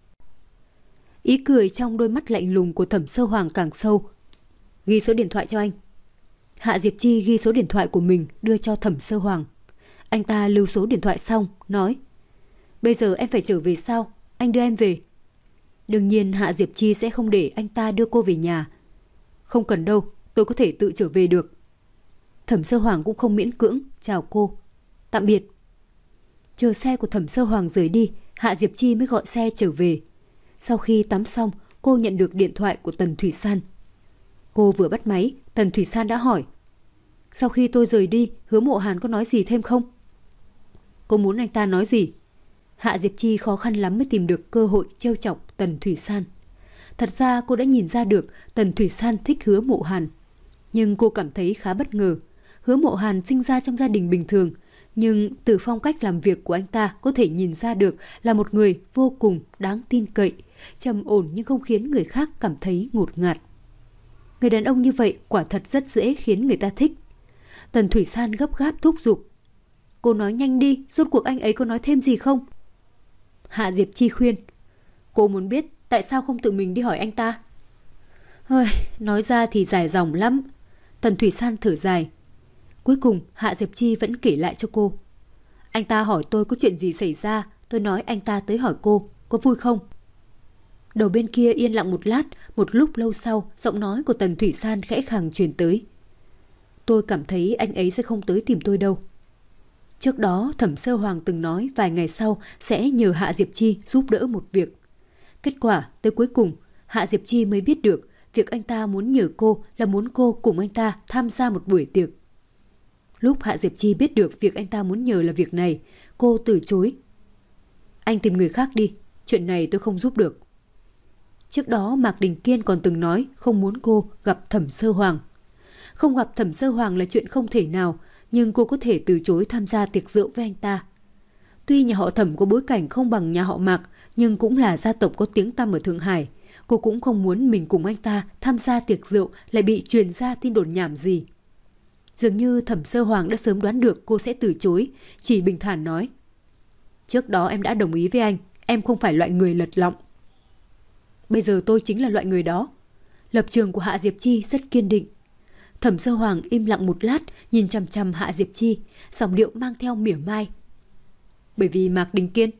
Ý cười trong đôi mắt lạnh lùng của Thẩm Sơ Hoàng càng sâu. Ghi số điện thoại cho anh. Hạ Diệp Chi ghi số điện thoại của mình đưa cho Thẩm Sơ Hoàng. Anh ta lưu số điện thoại xong, nói: Bây giờ em phải trở về sao? Anh đưa em về. Đương nhiên Hạ Diệp Chi sẽ không để anh ta đưa cô về nhà. Không cần đâu, tôi có thể tự trở về được. Thẩm Sơ Hoàng cũng không miễn cưỡng, chào cô. Tạm biệt. Chờ xe của Thẩm Sơ Hoàng rời đi, Hạ Diệp Chi mới gọi xe trở về. Sau khi tắm xong, cô nhận được điện thoại của Tần Thủy San. Cô vừa bắt máy, Tần Thủy San đã hỏi: Sau khi tôi rời đi, Hứa Mộ Hàn có nói gì thêm không? Cô muốn anh ta nói gì? Hạ Diệp Chi khó khăn lắm mới tìm được cơ hội trêu chọc Tần Thủy San. Thật ra cô đã nhìn ra được Tần Thủy San thích Hứa Mộ Hàn. Nhưng cô cảm thấy khá bất ngờ. Hứa Mộ Hàn sinh ra trong gia đình bình thường, nhưng từ phong cách làm việc của anh ta có thể nhìn ra được là một người vô cùng đáng tin cậy, trầm ổn nhưng không khiến người khác cảm thấy ngột ngạt. Người đàn ông như vậy quả thật rất dễ khiến người ta thích. Tần Thủy San gấp gáp thúc giục: Cô nói nhanh đi, rốt cuộc anh ấy có nói thêm gì không? Hạ Diệp Chi khuyên: Cô muốn biết tại sao không tự mình đi hỏi anh ta? Hơi, nói ra thì dài dòng lắm. Tần Thủy San thở dài. Cuối cùng Hạ Diệp Chi vẫn kể lại cho cô. Anh ta hỏi tôi có chuyện gì xảy ra, tôi nói anh ta tới hỏi cô, có vui không? Đầu bên kia yên lặng một lát, một lúc lâu sau, giọng nói của Tần Thủy San khẽ khàng truyền tới. Tôi cảm thấy anh ấy sẽ không tới tìm tôi đâu. Trước đó Thẩm Sơ Hoàng từng nói vài ngày sau sẽ nhờ Hạ Diệp Chi giúp đỡ một việc. Kết quả tới cuối cùng Hạ Diệp Chi mới biết được việc anh ta muốn nhờ cô là muốn cô cùng anh ta tham gia một buổi tiệc. Lúc Hạ Diệp Chi biết được việc anh ta muốn nhờ là việc này, cô từ chối. Anh tìm người khác đi, chuyện này tôi không giúp được. Trước đó Mạc Đình Kiên còn từng nói không muốn cô gặp Thẩm Sơ Hoàng. Không gặp Thẩm Sơ Hoàng là chuyện không thể nào, nhưng cô có thể từ chối tham gia tiệc rượu với anh ta. Tuy nhà họ Thẩm có bối cảnh không bằng nhà họ Mạc, nhưng cũng là gia tộc có tiếng tăm ở Thượng Hải. Cô cũng không muốn mình cùng anh ta tham gia tiệc rượu lại bị truyền ra tin đồn nhảm gì. Dường như Thẩm Sơ Hoàng đã sớm đoán được cô sẽ từ chối, chỉ bình thản nói: Trước đó em đã đồng ý với anh, em không phải loại người lật lọng. Bây giờ tôi chính là loại người đó. Lập trường của Hạ Diệp Chi rất kiên định. Thẩm Sơ Hoàng im lặng một lát, nhìn chằm chằm Hạ Diệp Chi, giọng điệu mang theo mỉa mai. Bởi vì Mạc Đình Kiên.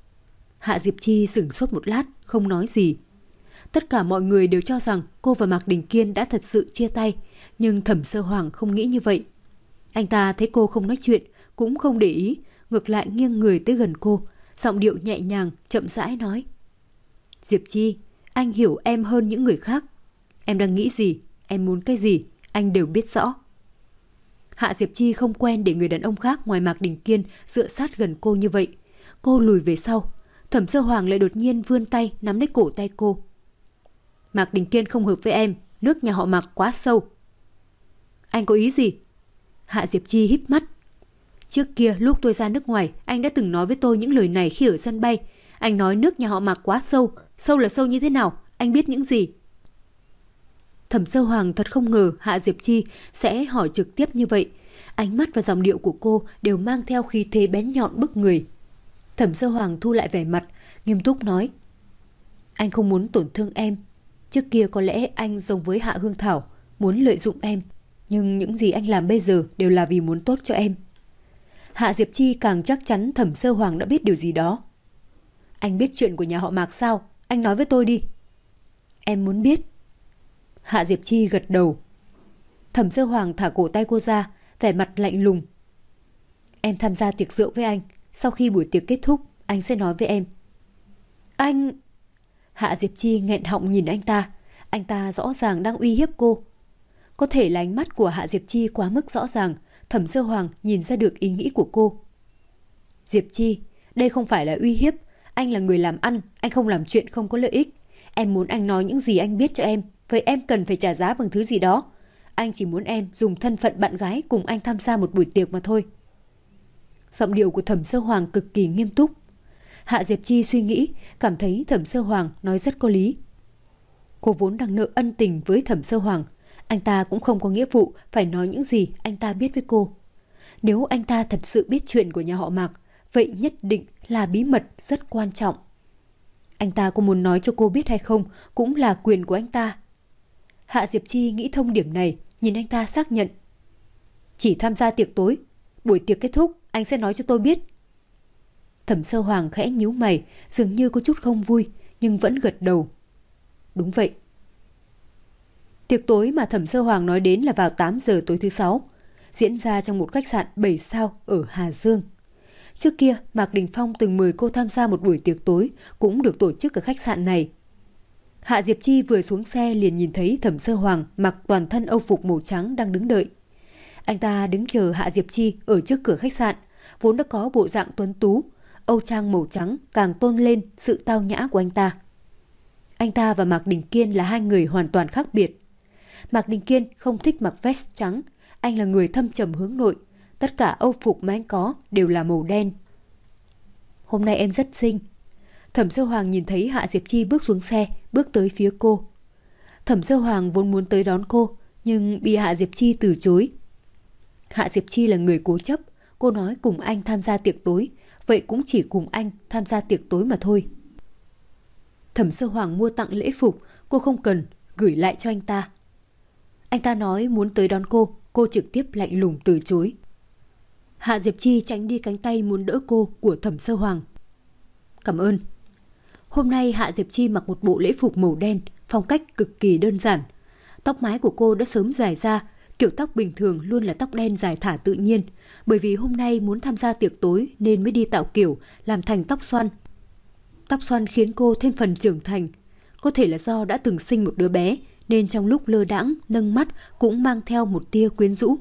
Hạ Diệp Chi sửng sốt một lát, không nói gì. Tất cả mọi người đều cho rằng cô và Mạc Đình Kiên đã thật sự chia tay, nhưng Thẩm Sơ Hoàng không nghĩ như vậy. Anh ta thấy cô không nói chuyện, cũng không để ý, ngược lại nghiêng người tới gần cô, giọng điệu nhẹ nhàng, chậm rãi nói: Diệp Chi, anh hiểu em hơn những người khác. Em đang nghĩ gì, em muốn cái gì, anh đều biết rõ. Hạ Diệp Chi không quen để người đàn ông khác ngoài Mạc Đình Kiên dựa sát gần cô như vậy. Cô lùi về sau. Thẩm Sơ Hoàng lại đột nhiên vươn tay nắm lấy cổ tay cô. Mạc Đình Kiên không hợp với em, nước nhà họ Mạc quá sâu. Anh có ý gì? Hạ Diệp Chi híp mắt. Trước kia lúc tôi ra nước ngoài, anh đã từng nói với tôi những lời này khi ở sân bay. Anh nói nước nhà họ Mạc quá sâu. Sâu là sâu như thế nào? Anh biết những gì? Thẩm Sơ Hoàng thật không ngờ Hạ Diệp Chi sẽ hỏi trực tiếp như vậy. Ánh mắt và giọng điệu của cô đều mang theo khí thế bén nhọn bức người. Thẩm Sơ Hoàng thu lại vẻ mặt, nghiêm túc nói: Anh không muốn tổn thương em. Trước kia có lẽ anh giống với Hạ Hương Thảo, muốn lợi dụng em. Nhưng những gì anh làm bây giờ đều là vì muốn tốt cho em. Hạ Diệp Chi càng chắc chắn Thẩm Sơ Hoàng đã biết điều gì đó. Anh biết chuyện của nhà họ Mạc sao? Anh nói với tôi đi. Em muốn biết. Hạ Diệp Chi gật đầu. Thẩm Sơ Hoàng thả cổ tay cô ra, vẻ mặt lạnh lùng. Em tham gia tiệc rượu với anh. Sau khi buổi tiệc kết thúc, anh sẽ nói với em. Anh... Hạ Diệp Chi nghẹn họng nhìn anh ta. Anh ta rõ ràng đang uy hiếp cô. Có thể là ánh mắt của Hạ Diệp Chi quá mức rõ ràng. Thẩm Sơ Hoàng nhìn ra được ý nghĩ của cô. Diệp Chi, đây không phải là uy hiếp. Anh là người làm ăn, anh không làm chuyện không có lợi ích. Em muốn anh nói những gì anh biết cho em. Vậy em cần phải trả giá bằng thứ gì đó. Anh chỉ muốn em dùng thân phận bạn gái cùng anh tham gia một buổi tiệc mà thôi. Giọng điệu của Thẩm Sơ Hoàng cực kỳ nghiêm túc. Hạ Diệp Chi suy nghĩ, cảm thấy Thẩm Sơ Hoàng nói rất có lý. Cô vốn đang nợ ân tình với Thẩm Sơ Hoàng. Anh ta cũng không có nghĩa vụ phải nói những gì anh ta biết với cô. Nếu anh ta thật sự biết chuyện của nhà họ Mạc, vậy nhất định là bí mật rất quan trọng. Anh ta có muốn nói cho cô biết hay không cũng là quyền của anh ta. Hạ Diệp Chi nghĩ thông điểm này, nhìn anh ta xác nhận. Chỉ tham gia tiệc tối, buổi tiệc kết thúc anh sẽ nói cho tôi biết. Thẩm Sơ Hoàng khẽ nhíu mày, dường như có chút không vui, nhưng vẫn gật đầu. Đúng vậy. Tiệc tối mà Thẩm Sơ Hoàng nói đến là vào tám giờ tối thứ sáu, diễn ra trong một khách sạn bảy sao ở Hà Dương. Trước kia, Mạc Đình Phong từng mời cô tham gia một buổi tiệc tối cũng được tổ chức ở khách sạn này. Hạ Diệp Chi vừa xuống xe liền nhìn thấy Thẩm Sơ Hoàng mặc toàn thân âu phục màu trắng đang đứng đợi. Anh ta đứng chờ Hạ Diệp Chi ở trước cửa khách sạn, vốn đã có bộ dạng tuấn tú, âu trang màu trắng càng tôn lên sự tao nhã của anh ta. Anh ta và Mạc Đình Kiên là hai người hoàn toàn khác biệt. Mạc Đình Kiên không thích mặc vest trắng, anh là người thâm trầm hướng nội, tất cả âu phục mà anh có đều là màu đen. Hôm nay em rất xinh. Thẩm Sơ Hoàng nhìn thấy Hạ Diệp Chi bước xuống xe, bước tới phía cô. Thẩm Sơ Hoàng vốn muốn tới đón cô, nhưng bị Hạ Diệp Chi từ chối. Hạ Diệp Chi là người cố chấp, cô nói cùng anh tham gia tiệc tối, vậy cũng chỉ cùng anh tham gia tiệc tối mà thôi. Thẩm Sơ Hoàng mua tặng lễ phục, cô không cần, gửi lại cho anh ta. Anh ta nói muốn tới đón cô, cô trực tiếp lạnh lùng từ chối. Hạ Diệp Chi tránh đi cánh tay muốn đỡ cô của Thẩm Sơ Hoàng. Cảm ơn. Hôm nay Hạ Diệp Chi mặc một bộ lễ phục màu đen, phong cách cực kỳ đơn giản. Tóc mái của cô đã sớm dài ra, kiểu tóc bình thường luôn là tóc đen dài thả tự nhiên, bởi vì hôm nay muốn tham gia tiệc tối nên mới đi tạo kiểu, làm thành tóc xoăn. Tóc xoăn khiến cô thêm phần trưởng thành, có thể là do đã từng sinh một đứa bé nên trong lúc lơ đãng nâng mắt cũng mang theo một tia quyến rũ.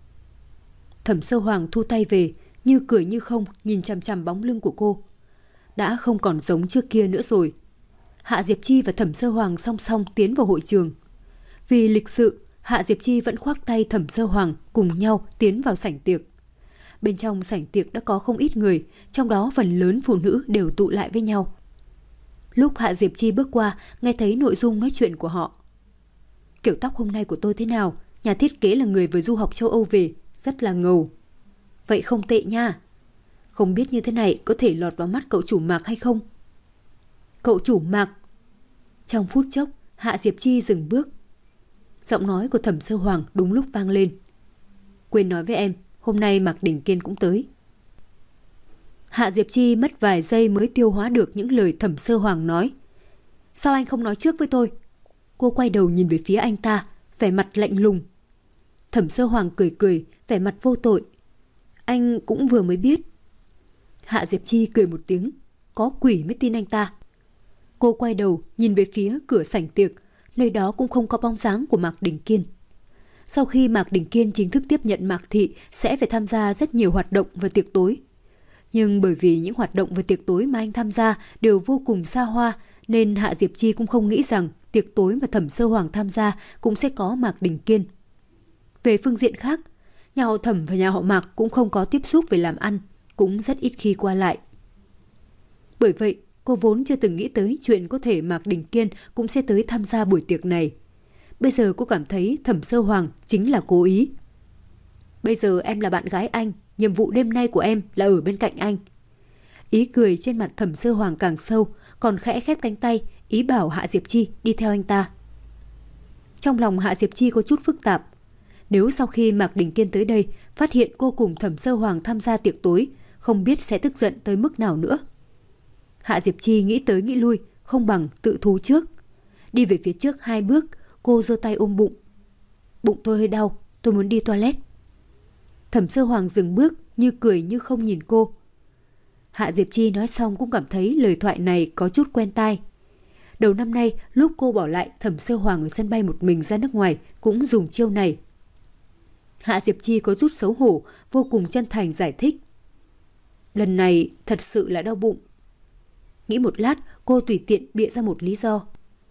Thẩm Sơ Hoàng thu tay về, như cười như không nhìn chằm chằm bóng lưng của cô. Đã không còn giống trước kia nữa rồi. Hạ Diệp Chi và Thẩm Sơ Hoàng song song tiến vào hội trường. Vì lịch sự, Hạ Diệp Chi vẫn khoác tay Thẩm Sơ Hoàng cùng nhau tiến vào sảnh tiệc. Bên trong sảnh tiệc đã có không ít người, trong đó phần lớn phụ nữ đều tụ lại với nhau. Lúc Hạ Diệp Chi bước qua, nghe thấy nội dung nói chuyện của họ. Kiểu tóc hôm nay của tôi thế nào? Nhà thiết kế là người vừa du học châu Âu về, rất là ngầu. Vậy không tệ nha. Không biết như thế này có thể lọt vào mắt cậu chủ Mạc hay không? Cậu chủ Mạc. Trong phút chốc, Hạ Diệp Chi dừng bước. Giọng nói của Thẩm Sơ Hoàng đúng lúc vang lên. Quên nói với em, hôm nay Mạc Đình Kiên cũng tới. Hạ Diệp Chi mất vài giây mới tiêu hóa được những lời Thẩm Sơ Hoàng nói. Sao anh không nói trước với tôi? Cô quay đầu nhìn về phía anh ta, vẻ mặt lạnh lùng. Thẩm Sơ Hoàng cười cười, vẻ mặt vô tội. Anh cũng vừa mới biết. Hạ Diệp Chi cười một tiếng, có quỷ mới tin anh ta. Cô quay đầu nhìn về phía cửa sảnh tiệc, nơi đó cũng không có bóng dáng của Mạc Đình Kiên. Sau khi Mạc Đình Kiên chính thức tiếp nhận Mạc Thị sẽ phải tham gia rất nhiều hoạt động và tiệc tối. Nhưng bởi vì những hoạt động và tiệc tối mà anh tham gia đều vô cùng xa hoa, nên Hạ Diệp Chi cũng không nghĩ rằng tiệc tối mà Thẩm Sơ Hoàng tham gia cũng sẽ có Mạc Đình Kiên. Về phương diện khác, nhà họ Thẩm và nhà họ Mạc cũng không có tiếp xúc về làm ăn, cũng rất ít khi qua lại. Bởi vậy, cô vốn chưa từng nghĩ tới chuyện có thể Mạc Đình Kiên cũng sẽ tới tham gia buổi tiệc này. Bây giờ cô cảm thấy Thẩm Sơ Hoàng chính là cố ý. Bây giờ em là bạn gái anh, nhiệm vụ đêm nay của em là ở bên cạnh anh. Ý cười trên mặt Thẩm Sơ Hoàng càng sâu, còn khẽ khép cánh tay, ý bảo Hạ Diệp Chi đi theo anh ta. Trong lòng Hạ Diệp Chi có chút phức tạp. Nếu sau khi Mạc Đình Kiên tới đây, phát hiện cô cùng Thẩm Sơ Hoàng tham gia tiệc tối, không biết sẽ tức giận tới mức nào nữa. Hạ Diệp Chi nghĩ tới nghĩ lui, không bằng tự thú trước. Đi về phía trước hai bước, cô giơ tay ôm bụng. Bụng tôi hơi đau, tôi muốn đi toilet. Thẩm Sơ Hoàng dừng bước, như cười như không nhìn cô. Hạ Diệp Chi nói xong cũng cảm thấy lời thoại này có chút quen tai. Đầu năm nay, lúc cô bỏ lại Thẩm Sơ Hoàng ở sân bay một mình ra nước ngoài, cũng dùng chiêu này. Hạ Diệp Chi có chút xấu hổ, vô cùng chân thành giải thích. Lần này thật sự là đau bụng. Nghĩ một lát, cô tùy tiện bịa ra một lý do.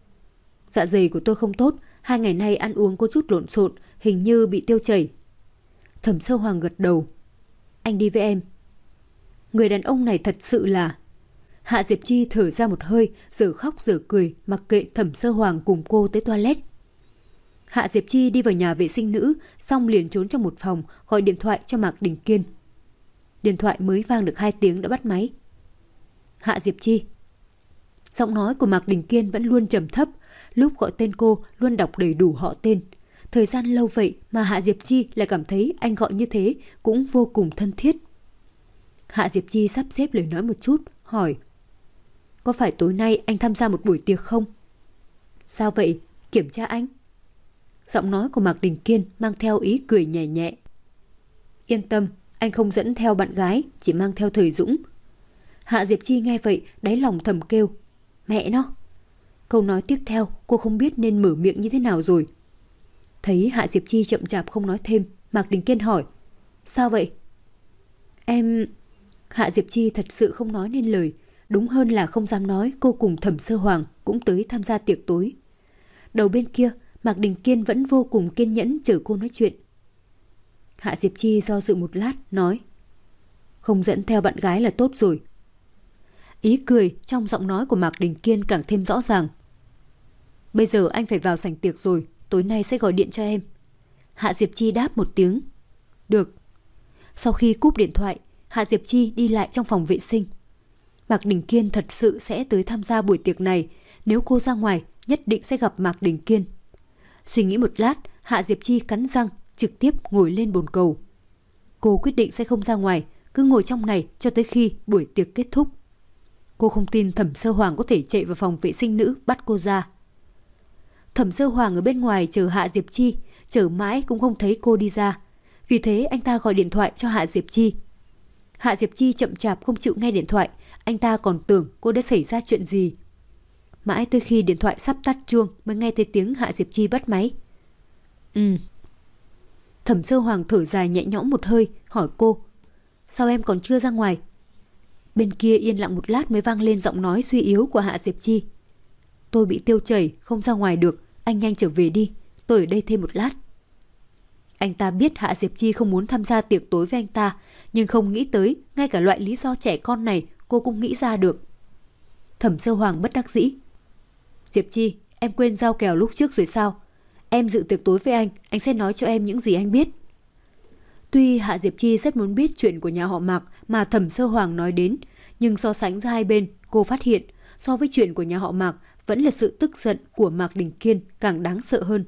Dạ dày của tôi không tốt, hai ngày nay ăn uống có chút lộn xộn, hình như bị tiêu chảy. Thẩm Sơ Hoàng gật đầu. Anh đi với em. Người đàn ông này thật sự là... Hạ Diệp Chi thở ra một hơi, giờ khóc giờ cười, mặc kệ Thẩm Sơ Hoàng cùng cô tới toilet. Hạ Diệp Chi đi vào nhà vệ sinh nữ, xong liền trốn trong một phòng, gọi điện thoại cho Mạc Đình Kiên. Điện thoại mới vang được hai tiếng đã bắt máy. Hạ Diệp Chi. Giọng nói của Mạc Đình Kiên vẫn luôn trầm thấp, lúc gọi tên cô luôn đọc đầy đủ họ tên. Thời gian lâu vậy mà Hạ Diệp Chi lại cảm thấy anh gọi như thế cũng vô cùng thân thiết. Hạ Diệp Chi sắp xếp lời nói một chút, hỏi: Có phải tối nay anh tham gia một buổi tiệc không? Sao vậy? Kiểm tra anh. Giọng nói của Mạc Đình Kiên mang theo ý cười nhẹ nhẹ. Yên tâm, anh không dẫn theo bạn gái, chỉ mang theo Thời Dũng. Hạ Diệp Chi nghe vậy, đáy lòng thầm kêu: Mẹ nó! Câu nói tiếp theo cô không biết nên mở miệng như thế nào rồi. Thấy Hạ Diệp Chi chậm chạp không nói thêm, Mạc Đình Kiên hỏi: Sao vậy? Em... Hạ Diệp Chi thật sự không nói nên lời, đúng hơn là không dám nói cô cùng Thẩm Sơ Hoàng cũng tới tham gia tiệc tối. Đầu bên kia, Mạc Đình Kiên vẫn vô cùng kiên nhẫn chờ cô nói chuyện. Hạ Diệp Chi do dự một lát, nói: Không dẫn theo bạn gái là tốt rồi. Ý cười trong giọng nói của Mạc Đình Kiên càng thêm rõ ràng. Bây giờ anh phải vào sảnh tiệc rồi, tối nay sẽ gọi điện cho em. Hạ Diệp Chi đáp một tiếng. Được. Sau khi cúp điện thoại, Hạ Diệp Chi đi lại trong phòng vệ sinh. Mạc Đình Kiên thật sự sẽ tới tham gia buổi tiệc này, nếu cô ra ngoài nhất định sẽ gặp Mạc Đình Kiên. Suy nghĩ một lát, Hạ Diệp Chi cắn răng trực tiếp ngồi lên bồn cầu. Cô quyết định sẽ không ra ngoài, cứ ngồi trong này cho tới khi buổi tiệc kết thúc. Cô không tin Thẩm Sơ Hoàng có thể chạy vào phòng vệ sinh nữ bắt cô ra. Thẩm Sơ Hoàng ở bên ngoài chờ Hạ Diệp Chi, chờ mãi cũng không thấy cô đi ra. Vì thế anh ta gọi điện thoại cho Hạ Diệp Chi. Hạ Diệp Chi chậm chạp không chịu nghe điện thoại, anh ta còn tưởng cô đã xảy ra chuyện gì. Mãi tới khi điện thoại sắp tắt chuông mới nghe thấy tiếng Hạ Diệp Chi bắt máy. Ừ. Thẩm Sơ Hoàng thở dài nhẹ nhõm một hơi, hỏi cô: Sao em còn chưa ra ngoài? Bên kia yên lặng một lát mới vang lên giọng nói suy yếu của Hạ Diệp Chi. Tôi bị tiêu chảy, không ra ngoài được, anh nhanh trở về đi, tôi ở đây thêm một lát. Anh ta biết Hạ Diệp Chi không muốn tham gia tiệc tối với anh ta, nhưng không nghĩ tới ngay cả loại lý do trẻ con này cô cũng nghĩ ra được. Thẩm Sơ Hoàng bất đắc dĩ. Diệp Chi, em quên giao kèo lúc trước rồi sao? Em dự tiệc tối với anh, anh sẽ nói cho em những gì anh biết. Tuy Hạ Diệp Chi rất muốn biết chuyện của nhà họ Mạc mà Thẩm Sơ Hoàng nói đến, nhưng so sánh ra hai bên, cô phát hiện so với chuyện của nhà họ Mạc vẫn là sự tức giận của Mạc Đình Kiên càng đáng sợ hơn.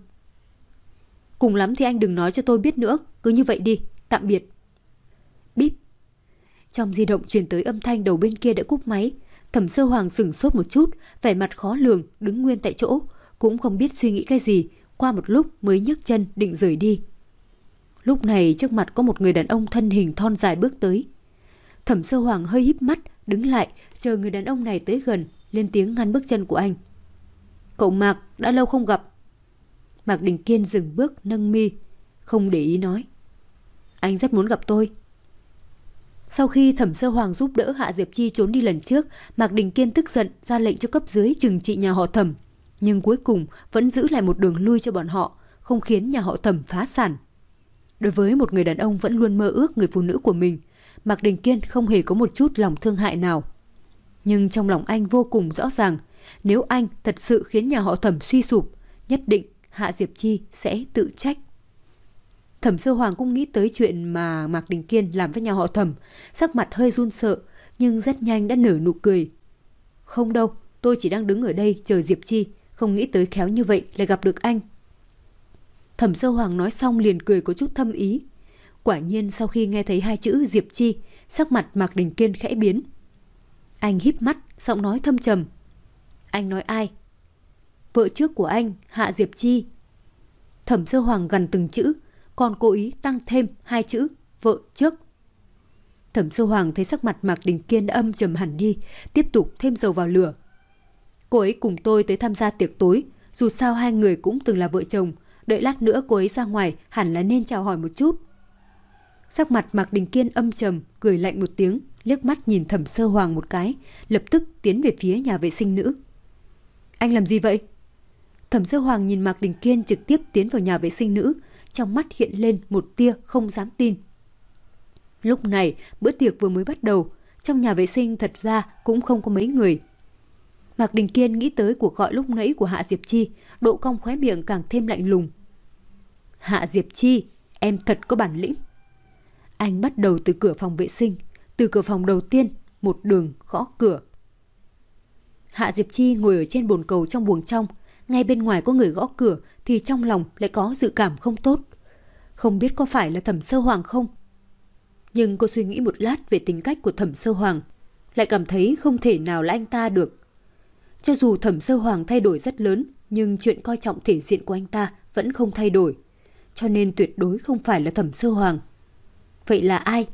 Cùng lắm thì anh đừng nói cho tôi biết nữa, cứ như vậy đi, tạm biệt. Bíp. Trong di động truyền tới âm thanh đầu bên kia đã cúp máy. Thẩm Sơ Hoàng sửng sốt một chút, vẻ mặt khó lường, đứng nguyên tại chỗ, cũng không biết suy nghĩ cái gì, qua một lúc mới nhấc chân định rời đi. Lúc này trước mặt có một người đàn ông thân hình thon dài bước tới. Thẩm Sơ Hoàng hơi híp mắt, đứng lại, chờ người đàn ông này tới gần, lên tiếng ngăn bước chân của anh. Cậu Mạc, đã lâu không gặp. Mạc Đình Kiên dừng bước, nâng mi, không để ý nói. Anh rất muốn gặp tôi. Sau khi Thẩm Sơ Hoàng giúp đỡ Hạ Diệp Chi trốn đi lần trước, Mạc Đình Kiên tức giận ra lệnh cho cấp dưới trừng trị nhà họ Thẩm, nhưng cuối cùng vẫn giữ lại một đường lui cho bọn họ, không khiến nhà họ Thẩm phá sản. Đối với một người đàn ông vẫn luôn mơ ước người phụ nữ của mình, Mạc Đình Kiên không hề có một chút lòng thương hại nào. Nhưng trong lòng anh vô cùng rõ ràng, nếu anh thật sự khiến nhà họ Thẩm suy sụp, nhất định Hạ Diệp Chi sẽ tự trách. Thẩm Sơ Hoàng cũng nghĩ tới chuyện mà Mạc Đình Kiên làm với nhà họ Thẩm, sắc mặt hơi run sợ, nhưng rất nhanh đã nở nụ cười. Không đâu, tôi chỉ đang đứng ở đây chờ Diệp Chi, không nghĩ tới khéo như vậy lại gặp được anh. Thẩm Sơ Hoàng nói xong liền cười có chút thâm ý. Quả nhiên sau khi nghe thấy hai chữ Diệp Chi, sắc mặt Mạc Đình Kiên khẽ biến. Anh híp mắt, giọng nói thâm trầm. Anh nói ai? Vợ trước của anh, Hạ Diệp Chi. Thẩm Sơ Hoàng gằn từng chữ, còn cố ý tăng thêm hai chữ vợ trước. Thẩm Sơ Hoàng thấy sắc mặt Mạc Đình Kiên đã âm trầm hẳn đi, tiếp tục thêm dầu vào lửa. Cô ấy cùng tôi tới tham gia tiệc tối, dù sao hai người cũng từng là vợ chồng, đợi lát nữa cô ấy ra ngoài hẳn là nên chào hỏi một chút. Sắc mặt Mạc Đình Kiên âm trầm, cười lạnh một tiếng, liếc mắt nhìn Thẩm Sơ Hoàng một cái, lập tức tiến về phía nhà vệ sinh nữ. Anh làm gì vậy? Thẩm Sơ Hoàng nhìn Mạc Đình Kiên trực tiếp tiến vào nhà vệ sinh nữ, trong mắt hiện lên một tia không dám tin. Lúc này, bữa tiệc vừa mới bắt đầu, trong nhà vệ sinh thật ra cũng không có mấy người. Mạc Đình Kiên nghĩ tới cuộc gọi lúc nãy của Hạ Diệp Chi, độ cong khóe miệng càng thêm lạnh lùng. Hạ Diệp Chi, em thật có bản lĩnh. Anh bắt đầu từ cửa phòng vệ sinh, từ cửa phòng đầu tiên, một đường gõ cửa. Hạ Diệp Chi ngồi ở trên bồn cầu trong buồng trong, ngay bên ngoài có người gõ cửa thì trong lòng lại có dự cảm không tốt. Không biết có phải là Thẩm Sơ Hoàng không? Nhưng cô suy nghĩ một lát về tính cách của Thẩm Sơ Hoàng, lại cảm thấy không thể nào là anh ta được. Cho dù Thẩm Sơ Hoàng thay đổi rất lớn, nhưng chuyện coi trọng thể diện của anh ta vẫn không thay đổi. Cho nên tuyệt đối không phải là Thẩm Sơ Hoàng. Vậy là ai?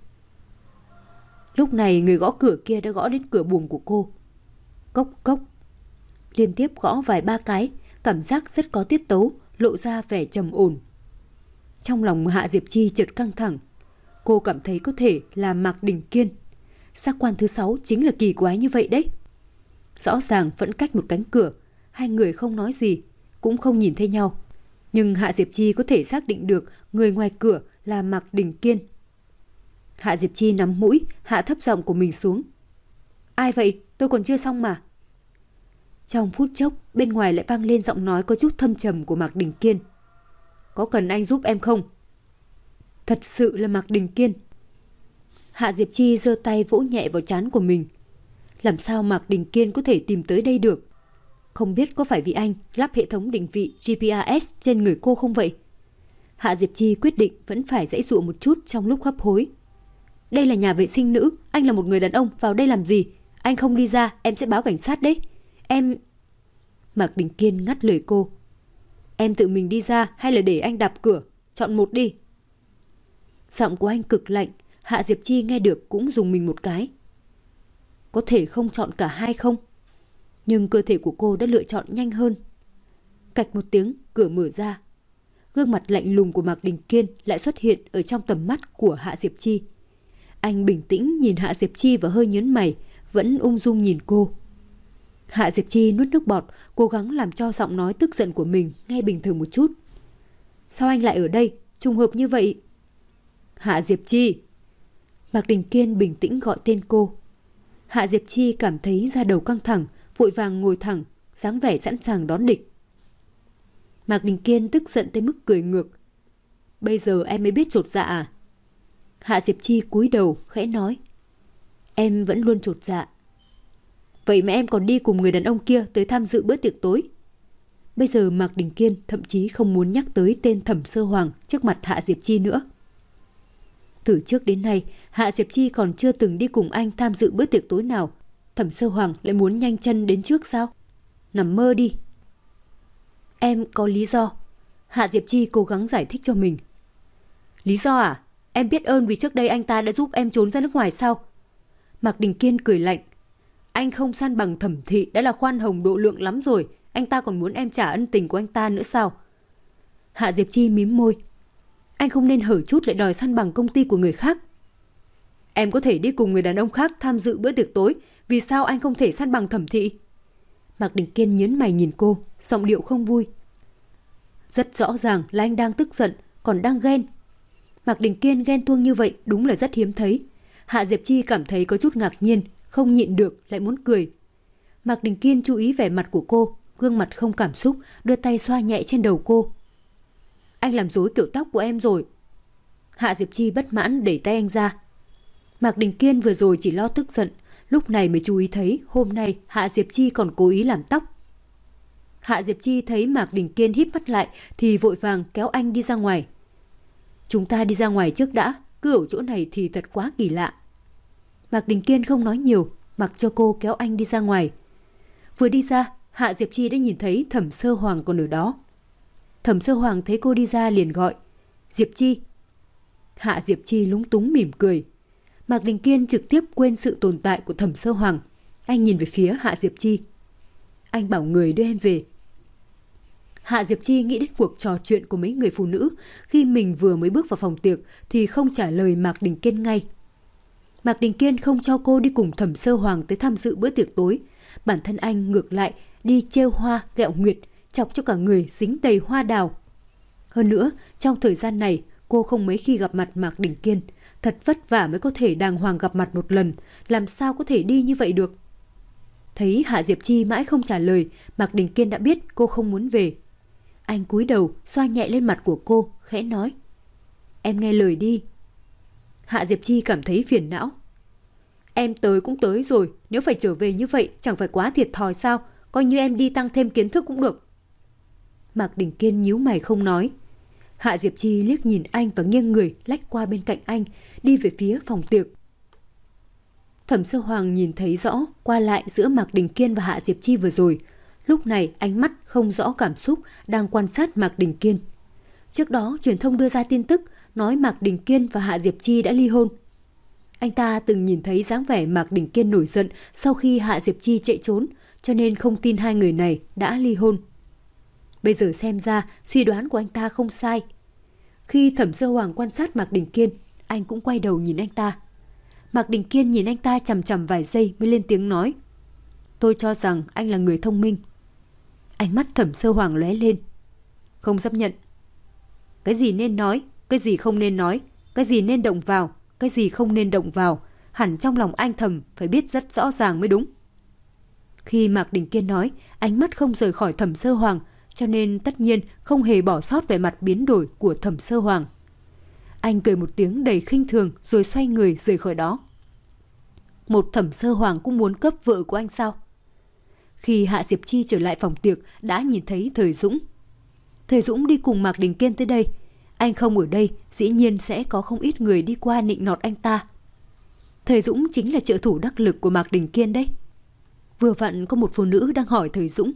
Lúc này người gõ cửa kia đã gõ đến cửa buồng của cô. Cốc cốc. Liên tiếp gõ vài ba cái, cảm giác rất có tiết tấu, lộ ra vẻ trầm ổn. Trong lòng Hạ Diệp Chi chợt căng thẳng. Cô cảm thấy có thể là Mạc Đình Kiên. Giác quan thứ sáu chính là kỳ quái như vậy đấy. Rõ ràng vẫn cách một cánh cửa, hai người không nói gì, cũng không nhìn thấy nhau. Nhưng Hạ Diệp Chi có thể xác định được người ngoài cửa là Mạc Đình Kiên. Hạ Diệp Chi nắm mũi, hạ thấp giọng của mình xuống. Ai vậy? Tôi còn chưa xong mà. Trong phút chốc, bên ngoài lại vang lên giọng nói có chút thâm trầm của Mạc Đình Kiên. Có cần anh giúp em không? Thật sự là Mạc Đình Kiên. Hạ Diệp Chi giơ tay vỗ nhẹ vào trán của mình. Làm sao Mạc Đình Kiên có thể tìm tới đây được? Không biết có phải vì anh lắp hệ thống định vị giê pê rờ ét trên người cô không vậy? Hạ Diệp Chi quyết định vẫn phải giãy giụa một chút trong lúc hấp hối. Đây là nhà vệ sinh nữ, anh là một người đàn ông, vào đây làm gì? Anh không đi ra, em sẽ báo cảnh sát đấy. Em... Mạc Đình Kiên ngắt lời cô. Em tự mình đi ra hay là để anh đạp cửa? Chọn một đi. Giọng của anh cực lạnh, Hạ Diệp Chi nghe được cũng dùng mình một cái. Có thể không chọn cả hai không? Nhưng cơ thể của cô đã lựa chọn nhanh hơn. Cạch một tiếng, cửa mở ra. Gương mặt lạnh lùng của Mạc Đình Kiên lại xuất hiện ở trong tầm mắt của Hạ Diệp Chi. Anh bình tĩnh nhìn Hạ Diệp Chi và hơi nhớn mày, vẫn ung dung nhìn cô. Hạ Diệp Chi nuốt nước bọt, cố gắng làm cho giọng nói tức giận của mình nghe bình thường một chút. Sao anh lại ở đây? Trùng hợp như vậy. Hạ Diệp Chi. Mạc Đình Kiên bình tĩnh gọi tên cô. Hạ Diệp Chi cảm thấy da đầu căng thẳng, vội vàng ngồi thẳng, dáng vẻ sẵn sàng đón địch. Mạc Đình Kiên tức giận tới mức cười ngược. Bây giờ em mới biết chột dạ à? Hạ Diệp Chi cúi đầu khẽ nói. Em vẫn luôn chột dạ. Vậy mà em còn đi cùng người đàn ông kia tới tham dự bữa tiệc tối. Bây giờ Mạc Đình Kiên thậm chí không muốn nhắc tới tên Thẩm Sơ Hoàng trước mặt Hạ Diệp Chi nữa. Từ trước đến nay, Hạ Diệp Chi còn chưa từng đi cùng anh tham dự bữa tiệc tối nào. Thẩm Sơ Hoàng lại muốn nhanh chân đến trước sao? Nằm mơ đi. Em có lý do. Hạ Diệp Chi cố gắng giải thích cho mình. Lý do à? Em biết ơn vì trước đây anh ta đã giúp em trốn ra nước ngoài sao? Mạc Đình Kiên cười lạnh. Anh không san bằng Thẩm thị đã là khoan hồng độ lượng lắm rồi. Anh ta còn muốn em trả ân tình của anh ta nữa sao? Hạ Diệp Chi mím môi. Anh không nên hở chút lại đòi san bằng công ty của người khác. Em có thể đi cùng người đàn ông khác tham dự bữa tiệc tối. Vì sao anh không thể san bằng Thẩm thị? Mạc Đình Kiên nhớn mày nhìn cô, giọng điệu không vui. Rất rõ ràng là anh đang tức giận, còn đang ghen. Mạc Đình Kiên ghen tuông như vậy đúng là rất hiếm thấy. Hạ Diệp Chi cảm thấy có chút ngạc nhiên, không nhịn được lại muốn cười. Mạc Đình Kiên chú ý vẻ mặt của cô, gương mặt không cảm xúc, đưa tay xoa nhẹ trên đầu cô. Anh làm rối kiểu tóc của em rồi. Hạ Diệp Chi bất mãn đẩy tay anh ra. Mạc Đình Kiên vừa rồi chỉ lo tức giận, lúc này mới chú ý thấy hôm nay Hạ Diệp Chi còn cố ý làm tóc. Hạ Diệp Chi thấy Mạc Đình Kiên híp mắt lại thì vội vàng kéo anh đi ra ngoài. Chúng ta đi ra ngoài trước đã, cứ ở chỗ này thì thật quá kỳ lạ. Mạc Đình Kiên không nói nhiều, mặc cho cô kéo anh đi ra ngoài. Vừa đi ra, Hạ Diệp Chi đã nhìn thấy Thẩm Sơ Hoàng còn ở đó. Thẩm Sơ Hoàng thấy cô đi ra liền gọi. Diệp Chi. Hạ Diệp Chi lúng túng mỉm cười. Mạc Đình Kiên trực tiếp quên sự tồn tại của Thẩm Sơ Hoàng. Anh nhìn về phía Hạ Diệp Chi. Anh bảo người đưa em về. Hạ Diệp Chi nghĩ đến cuộc trò chuyện của mấy người phụ nữ khi mình vừa mới bước vào phòng tiệc thì không trả lời Mạc Đình Kiên ngay. Mạc Đình Kiên không cho cô đi cùng Thẩm Sơ Hoàng tới tham dự bữa tiệc tối. Bản thân anh ngược lại đi trêu hoa ghẹo nguyệt, chọc cho cả người dính đầy hoa đào. Hơn nữa, trong thời gian này cô không mấy khi gặp mặt Mạc Đình Kiên. Thật vất vả mới có thể đàng hoàng gặp mặt một lần, làm sao có thể đi như vậy được. Thấy Hạ Diệp Chi mãi không trả lời, Mạc Đình Kiên đã biết cô không muốn về. Anh cúi đầu xoa nhẹ lên mặt của cô, khẽ nói. Em nghe lời đi. Hạ Diệp Chi cảm thấy phiền não. Em tới cũng tới rồi, nếu phải trở về như vậy chẳng phải quá thiệt thòi sao, coi như em đi tăng thêm kiến thức cũng được. Mạc Đình Kiên nhíu mày không nói. Hạ Diệp Chi liếc nhìn anh và nghiêng người lách qua bên cạnh anh, đi về phía phòng tiệc. Thẩm Sơ Hoàng nhìn thấy rõ qua lại giữa Mạc Đình Kiên và Hạ Diệp Chi vừa rồi. Lúc này ánh mắt không rõ cảm xúc, đang quan sát Mạc Đình Kiên. Trước đó truyền thông đưa ra tin tức nói Mạc Đình Kiên và Hạ Diệp Chi đã ly hôn. Anh ta từng nhìn thấy dáng vẻ Mạc Đình Kiên nổi giận sau khi Hạ Diệp Chi chạy trốn, cho nên không tin hai người này đã ly hôn. Bây giờ xem ra suy đoán của anh ta không sai. Khi Thẩm Sơ Hoàng quan sát Mạc Đình Kiên, anh cũng quay đầu nhìn anh ta. Mạc Đình Kiên nhìn anh ta chằm chằm vài giây mới lên tiếng nói. Tôi cho rằng anh là người thông minh. Ánh mắt Thẩm Sơ Hoàng lóe lên. Không chấp nhận. Cái gì nên nói, cái gì không nên nói, cái gì nên động vào, cái gì không nên động vào, hẳn trong lòng anh thầm phải biết rất rõ ràng mới đúng. Khi Mạc Đình Kiên nói, ánh mắt không rời khỏi Thẩm Sơ Hoàng, cho nên tất nhiên không hề bỏ sót vẻ mặt biến đổi của Thẩm Sơ Hoàng. Anh cười một tiếng đầy khinh thường rồi xoay người rời khỏi đó. Một Thẩm Sơ Hoàng cũng muốn cấp vợ của anh sao? Khi Hạ Diệp Chi trở lại phòng tiệc đã nhìn thấy Thời Dũng. Thời Dũng đi cùng Mạc Đình Kiên tới đây. Anh không ở đây, dĩ nhiên sẽ có không ít người đi qua nịnh nọt anh ta. Thời Dũng chính là trợ thủ đắc lực của Mạc Đình Kiên đấy. Vừa vặn có một phụ nữ đang hỏi Thời Dũng.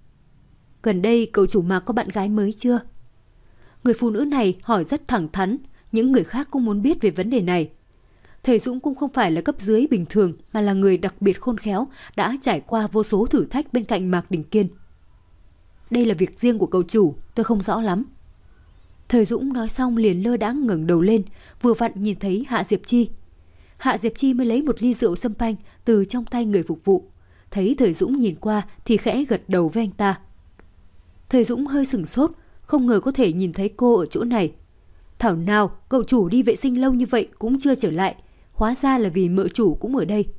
Gần đây cậu chủ Mạc có bạn gái mới chưa? Người phụ nữ này hỏi rất thẳng thắn, những người khác cũng muốn biết về vấn đề này. Thời Dũng cũng không phải là cấp dưới bình thường mà là người đặc biệt khôn khéo, đã trải qua vô số thử thách bên cạnh Mạc Đình Kiên. Đây là việc riêng của cậu chủ, tôi không rõ lắm. Thời Dũng nói xong liền lơ đãng ngẩng đầu lên, vừa vặn nhìn thấy Hạ Diệp Chi. Hạ Diệp Chi mới lấy một ly rượu sâm panh từ trong tay người phục vụ. Thấy Thời Dũng nhìn qua thì khẽ gật đầu với anh ta. Thời Dũng hơi sửng sốt, không ngờ có thể nhìn thấy cô ở chỗ này. Thảo nào cậu chủ đi vệ sinh lâu như vậy cũng chưa trở lại, hóa ra là vì mợ chủ cũng ở đây.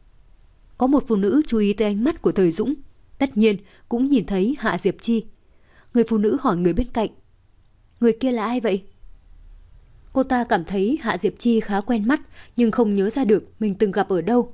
Có một phụ nữ chú ý tới ánh mắt của Thời Dũng, tất nhiên cũng nhìn thấy Hạ Diệp Chi. Người phụ nữ hỏi người bên cạnh. Người kia là ai vậy? Cô ta cảm thấy Hạ Diệp Chi khá quen mắt nhưng không nhớ ra được mình từng gặp ở đâu.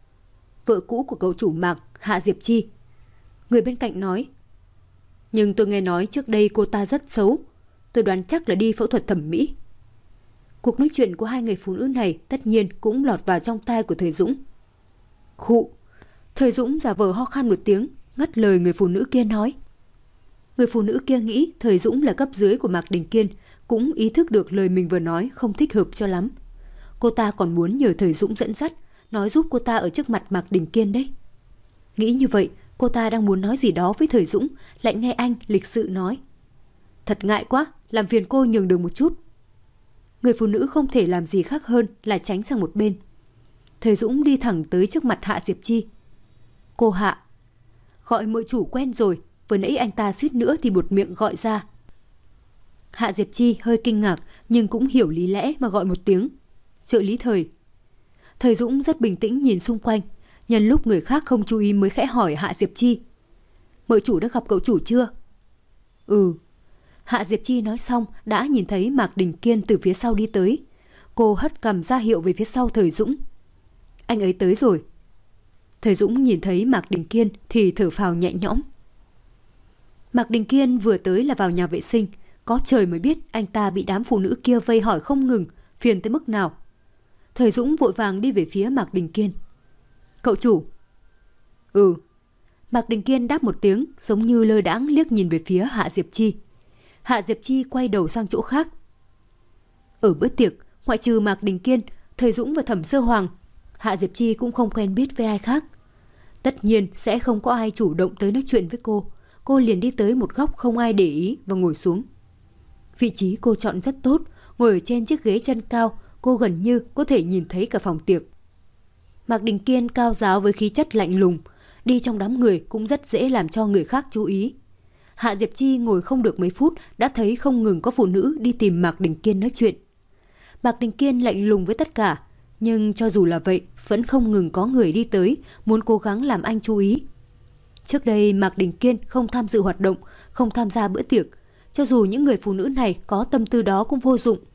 Vợ cũ của cậu chủ Mạc, Hạ Diệp Chi. Người bên cạnh nói. Nhưng tôi nghe nói trước đây cô ta rất xấu. Tôi đoán chắc là đi phẫu thuật thẩm mỹ. Cuộc nói chuyện của hai người phụ nữ này tất nhiên cũng lọt vào trong tai của Thời Dũng. Khụ. Thời Dũng giả vờ ho khan một tiếng, ngắt lời người phụ nữ kia nói. Người phụ nữ kia nghĩ Thời Dũng là cấp dưới của Mạc Đình Kiên, cũng ý thức được lời mình vừa nói không thích hợp cho lắm. Cô ta còn muốn nhờ Thời Dũng dẫn dắt, nói giúp cô ta ở trước mặt Mạc Đình Kiên đấy. Nghĩ như vậy, cô ta đang muốn nói gì đó với Thời Dũng, lại nghe anh lịch sự nói. Thật ngại quá, làm phiền cô nhường đường một chút. Người phụ nữ không thể làm gì khác hơn là tránh sang một bên. Thời Dũng đi thẳng tới trước mặt Hạ Diệp Chi. Cô Hạ. Gọi mợ chủ quen rồi, vừa nãy anh ta suýt nữa thì buột miệng gọi ra. Hạ Diệp Chi hơi kinh ngạc nhưng cũng hiểu lý lẽ mà gọi một tiếng. Trợ lý Thời. Thời Dũng rất bình tĩnh nhìn xung quanh, nhân lúc người khác không chú ý mới khẽ hỏi Hạ Diệp Chi. Mợ chủ đã gặp cậu chủ chưa? Ừ. Hạ Diệp Chi nói xong đã nhìn thấy Mạc Đình Kiên từ phía sau đi tới. Cô hất cằm ra hiệu về phía sau Thời Dũng. Anh ấy tới rồi. Thời Dũng nhìn thấy Mạc Đình Kiên thì thở phào nhẹ nhõm. Mạc Đình Kiên vừa tới là vào nhà vệ sinh. Có trời mới biết anh ta bị đám phụ nữ kia vây hỏi không ngừng, phiền tới mức nào. Thời Dũng vội vàng đi về phía Mạc Đình Kiên. Cậu chủ. Ừ. Mạc Đình Kiên đáp một tiếng, giống như lơ đãng liếc nhìn về phía Hạ Diệp Chi. Hạ Diệp Chi quay đầu sang chỗ khác. Ở bữa tiệc, ngoại trừ Mạc Đình Kiên, Thời Dũng và Thẩm Sơ Hoàng, Hạ Diệp Chi cũng không quen biết với ai khác. Tất nhiên sẽ không có ai chủ động tới nói chuyện với cô. Cô liền đi tới một góc không ai để ý và ngồi xuống. Vị trí cô chọn rất tốt, ngồi ở trên chiếc ghế chân cao, cô gần như có thể nhìn thấy cả phòng tiệc. Mạc Đình Kiên cao ráo với khí chất lạnh lùng, đi trong đám người cũng rất dễ làm cho người khác chú ý. Hạ Diệp Chi ngồi không được mấy phút đã thấy không ngừng có phụ nữ đi tìm Mạc Đình Kiên nói chuyện. Mạc Đình Kiên lạnh lùng với tất cả, nhưng cho dù là vậy vẫn không ngừng có người đi tới, muốn cố gắng làm anh chú ý. Trước đây Mạc Đình Kiên không tham dự hoạt động, không tham gia bữa tiệc, cho dù những người phụ nữ này có tâm tư đó cũng vô dụng.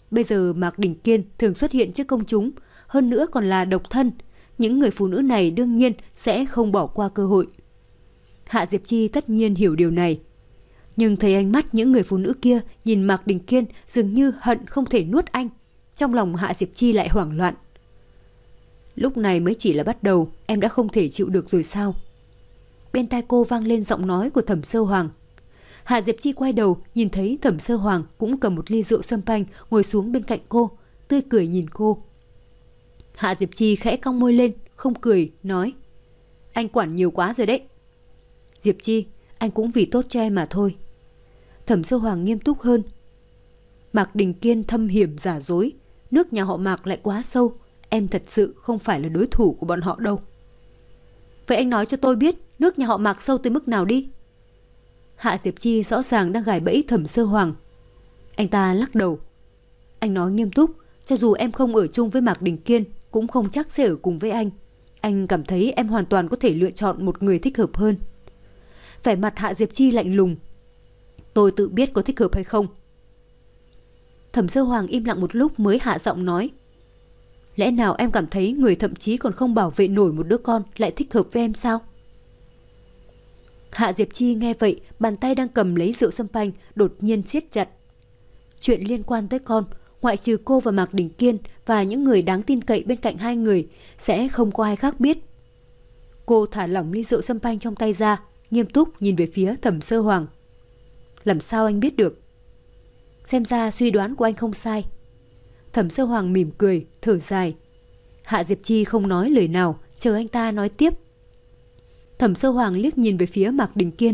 Bây giờ Mạc Đình Kiên thường xuất hiện trước công chúng, hơn nữa còn là độc thân. Những người phụ nữ này đương nhiên sẽ không bỏ qua cơ hội. Hạ Diệp Chi tất nhiên hiểu điều này. Nhưng thấy ánh mắt những người phụ nữ kia nhìn Mạc Đình Kiên dường như hận không thể nuốt anh. Trong lòng Hạ Diệp Chi lại hoảng loạn. Lúc này mới chỉ là bắt đầu, em đã không thể chịu được rồi sao? Bên tai cô vang lên giọng nói của Thẩm Sơ Hoàng. Hạ Diệp Chi quay đầu, nhìn thấy Thẩm Sơ Hoàng cũng cầm một ly rượu sâm panh ngồi xuống bên cạnh cô, tươi cười nhìn cô. Hạ Diệp Chi khẽ cong môi lên, không cười, nói: Anh quản nhiều quá rồi đấy. Diệp Chi, anh cũng vì tốt cho em mà thôi. Thẩm Sơ Hoàng nghiêm túc hơn. Mạc Đình Kiên thâm hiểm giả dối, nước nhà họ Mạc lại quá sâu, em thật sự không phải là đối thủ của bọn họ đâu. Vậy anh nói cho tôi biết nước nhà họ Mạc sâu tới mức nào đi. Hạ Diệp Chi rõ ràng đang gài bẫy Thẩm Sơ Hoàng. Anh ta lắc đầu. Anh nói nghiêm túc, cho dù em không ở chung với Mạc Đình Kiên, cũng không chắc sẽ ở cùng với anh. Anh cảm thấy em hoàn toàn có thể lựa chọn một người thích hợp hơn. Vẻ mặt Hạ Diệp Chi lạnh lùng. Tôi tự biết có thích hợp hay không. Thẩm Sơ Hoàng im lặng một lúc mới hạ giọng nói. Lẽ nào em cảm thấy người thậm chí còn không bảo vệ nổi một đứa con lại thích hợp với em sao? Hạ Diệp Chi nghe vậy, bàn tay đang cầm lấy rượu sâm panh đột nhiên siết chặt. Chuyện liên quan tới con, ngoại trừ cô và Mạc Đình Kiên và những người đáng tin cậy bên cạnh hai người, sẽ không có ai khác biết. Cô thả lỏng ly rượu sâm panh trong tay ra, nghiêm túc nhìn về phía Thẩm Sơ Hoàng. Làm sao anh biết được? Xem ra suy đoán của anh không sai. Thẩm Sơ Hoàng mỉm cười, thở dài. Hạ Diệp Chi không nói lời nào, chờ anh ta nói tiếp. Thẩm Sơ Hoàng liếc nhìn về phía Mạc Đình Kiên.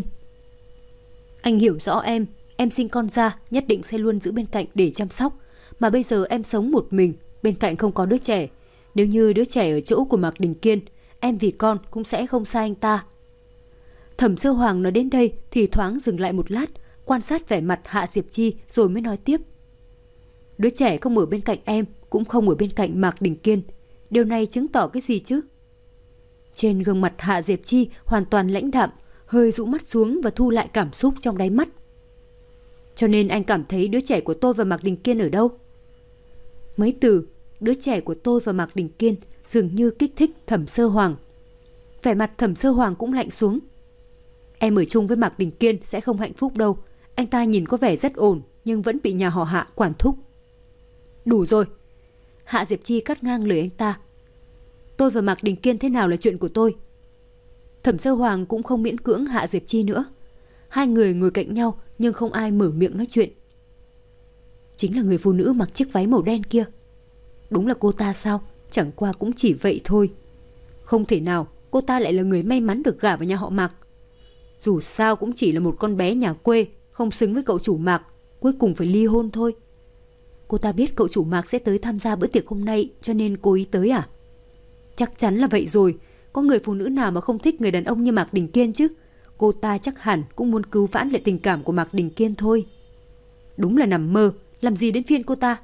Anh hiểu rõ em, em sinh con ra nhất định sẽ luôn giữ bên cạnh để chăm sóc. Mà bây giờ em sống một mình, bên cạnh không có đứa trẻ. Nếu như đứa trẻ ở chỗ của Mạc Đình Kiên, em vì con cũng sẽ không sai anh ta. Thẩm Sơ Hoàng nói đến đây thì thoáng dừng lại một lát, quan sát vẻ mặt Hạ Diệp Chi rồi mới nói tiếp. Đứa trẻ không ở bên cạnh em, cũng không ở bên cạnh Mạc Đình Kiên. Điều này chứng tỏ cái gì chứ? Trên gương mặt Hạ Diệp Chi hoàn toàn lãnh đạm, hơi rũ mắt xuống và thu lại cảm xúc trong đáy mắt. Cho nên anh cảm thấy đứa trẻ của tôi và Mạc Đình Kiên ở đâu? Mấy từ đứa trẻ của tôi và Mạc Đình Kiên dường như kích thích Thẩm Sơ Hoàng. Vẻ mặt Thẩm Sơ Hoàng cũng lạnh xuống. Em ở chung với Mạc Đình Kiên sẽ không hạnh phúc đâu. Anh ta nhìn có vẻ rất ổn, nhưng vẫn bị nhà họ Hạ quản thúc. Đủ rồi. Hạ Diệp Chi cắt ngang lời anh ta. Tôi và Mạc Đình Kiên thế nào là chuyện của tôi. Thẩm Sơ Hoàng cũng không miễn cưỡng Hạ Diệp Chi nữa. Hai người ngồi cạnh nhau nhưng không ai mở miệng nói chuyện. Chính là người phụ nữ mặc chiếc váy màu đen kia. Đúng là cô ta sao? Chẳng qua cũng chỉ vậy thôi. Không thể nào cô ta lại là người may mắn được gả vào nhà họ Mạc. Dù sao cũng chỉ là một con bé nhà quê, không xứng với cậu chủ Mạc, cuối cùng phải ly hôn thôi. Cô ta biết cậu chủ Mạc sẽ tới tham gia bữa tiệc hôm nay, cho nên cố ý tới à? Chắc chắn là vậy rồi. Có người phụ nữ nào mà không thích người đàn ông như Mạc Đình Kiên chứ? Cô ta chắc hẳn cũng muốn cứu vãn lại tình cảm của Mạc Đình Kiên thôi. Đúng là nằm mơ, làm gì đến phiên cô ta?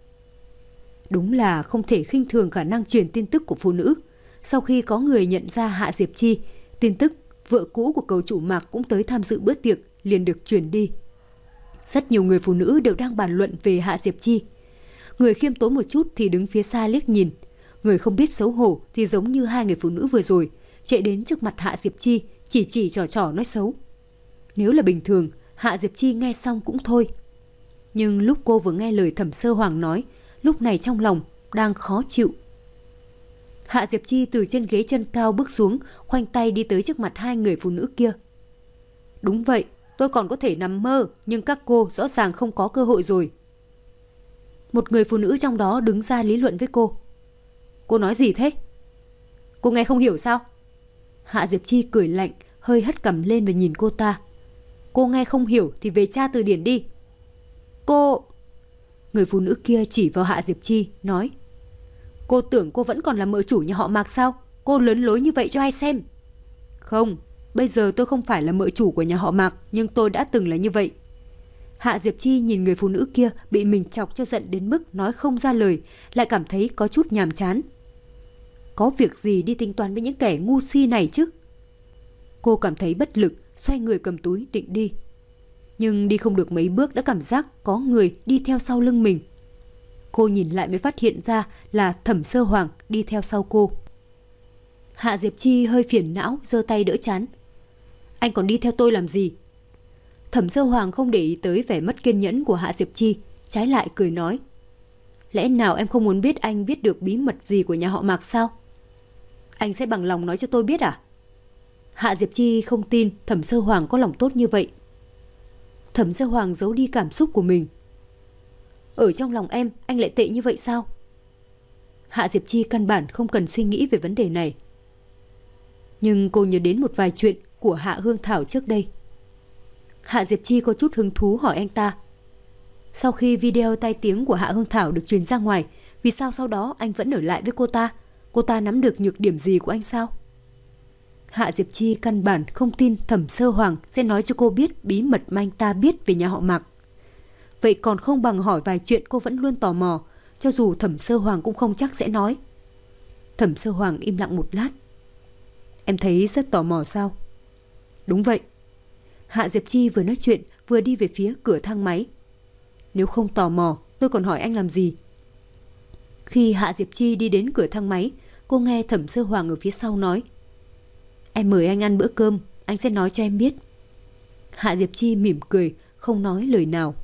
Đúng là không thể khinh thường khả năng truyền tin tức của phụ nữ. Sau khi có người nhận ra Hạ Diệp Chi, tin tức vợ cũ của cậu chủ Mạc cũng tới tham dự bữa tiệc liền được truyền đi. Rất nhiều người phụ nữ đều đang bàn luận về Hạ Diệp Chi. Người khiêm tốn một chút thì đứng phía xa liếc nhìn. Người không biết xấu hổ thì giống như hai người phụ nữ vừa rồi, chạy đến trước mặt Hạ Diệp Chi, chỉ chỉ trò trò nói xấu. Nếu là bình thường, Hạ Diệp Chi nghe xong cũng thôi. Nhưng lúc cô vừa nghe lời Thẩm Sơ Hoàng nói, lúc này trong lòng đang khó chịu. Hạ Diệp Chi từ trên ghế chân cao bước xuống, khoanh tay đi tới trước mặt hai người phụ nữ kia. Đúng vậy, tôi còn có thể nằm mơ, nhưng các cô rõ ràng không có cơ hội rồi. Một người phụ nữ trong đó đứng ra lý luận với cô. Cô nói gì thế? Cô nghe không hiểu sao? Hạ Diệp Chi cười lạnh, hơi hất cằm lên và nhìn cô ta. Cô nghe không hiểu thì về tra từ điển đi. Cô... Người phụ nữ kia chỉ vào Hạ Diệp Chi, nói. Cô tưởng cô vẫn còn là mợ chủ nhà họ Mạc sao? Cô lớn lối như vậy cho ai xem? Không, bây giờ tôi không phải là mợ chủ của nhà họ Mạc, nhưng tôi đã từng là như vậy. Hạ Diệp Chi nhìn người phụ nữ kia bị mình chọc cho giận đến mức nói không ra lời, lại cảm thấy có chút nhàm chán. Có việc gì đi tính toán với những kẻ ngu si này chứ? Cô cảm thấy bất lực, xoay người cầm túi định đi. Nhưng đi không được mấy bước đã cảm giác có người đi theo sau lưng mình. Cô nhìn lại mới phát hiện ra là Thẩm Sơ Hoàng đi theo sau cô. Hạ Diệp Chi hơi phiền não, giơ tay đỡ trán. Anh còn đi theo tôi làm gì? Thẩm Sơ Hoàng không để ý tới vẻ mất kiên nhẫn của Hạ Diệp Chi, trái lại cười nói. Lẽ nào em không muốn biết anh biết được bí mật gì của nhà họ Mạc sao? Anh sẽ bằng lòng nói cho tôi biết à? Hạ Diệp Chi không tin Thẩm Sơ Hoàng có lòng tốt như vậy. Thẩm Sơ Hoàng giấu đi cảm xúc của mình. Ở trong lòng em, anh lại tệ như vậy sao? Hạ Diệp Chi căn bản không cần suy nghĩ về vấn đề này. Nhưng cô nhớ đến một vài chuyện của Hạ Hương Thảo trước đây. Hạ Diệp Chi có chút hứng thú hỏi anh ta. Sau khi video tai tiếng của Hạ Hương Thảo được truyền ra ngoài, vì sao sau đó anh vẫn ở lại với cô ta? Cô ta nắm được nhược điểm gì của anh sao? Hạ Diệp Chi căn bản không tin Thẩm Sơ Hoàng sẽ nói cho cô biết bí mật mà anh ta biết về nhà họ Mạc. Vậy còn không bằng hỏi vài chuyện cô vẫn luôn tò mò, cho dù Thẩm Sơ Hoàng cũng không chắc sẽ nói. Thẩm Sơ Hoàng im lặng một lát. Em thấy rất tò mò sao? Đúng vậy. Hạ Diệp Chi vừa nói chuyện vừa đi về phía cửa thang máy. Nếu không tò mò, tôi còn hỏi anh làm gì? Khi Hạ Diệp Chi đi đến cửa thang máy, cô nghe Thẩm Sơ Hoàng ở phía sau nói. Em mời anh ăn bữa cơm, anh sẽ nói cho em biết. Hạ Diệp Chi mỉm cười, không nói lời nào.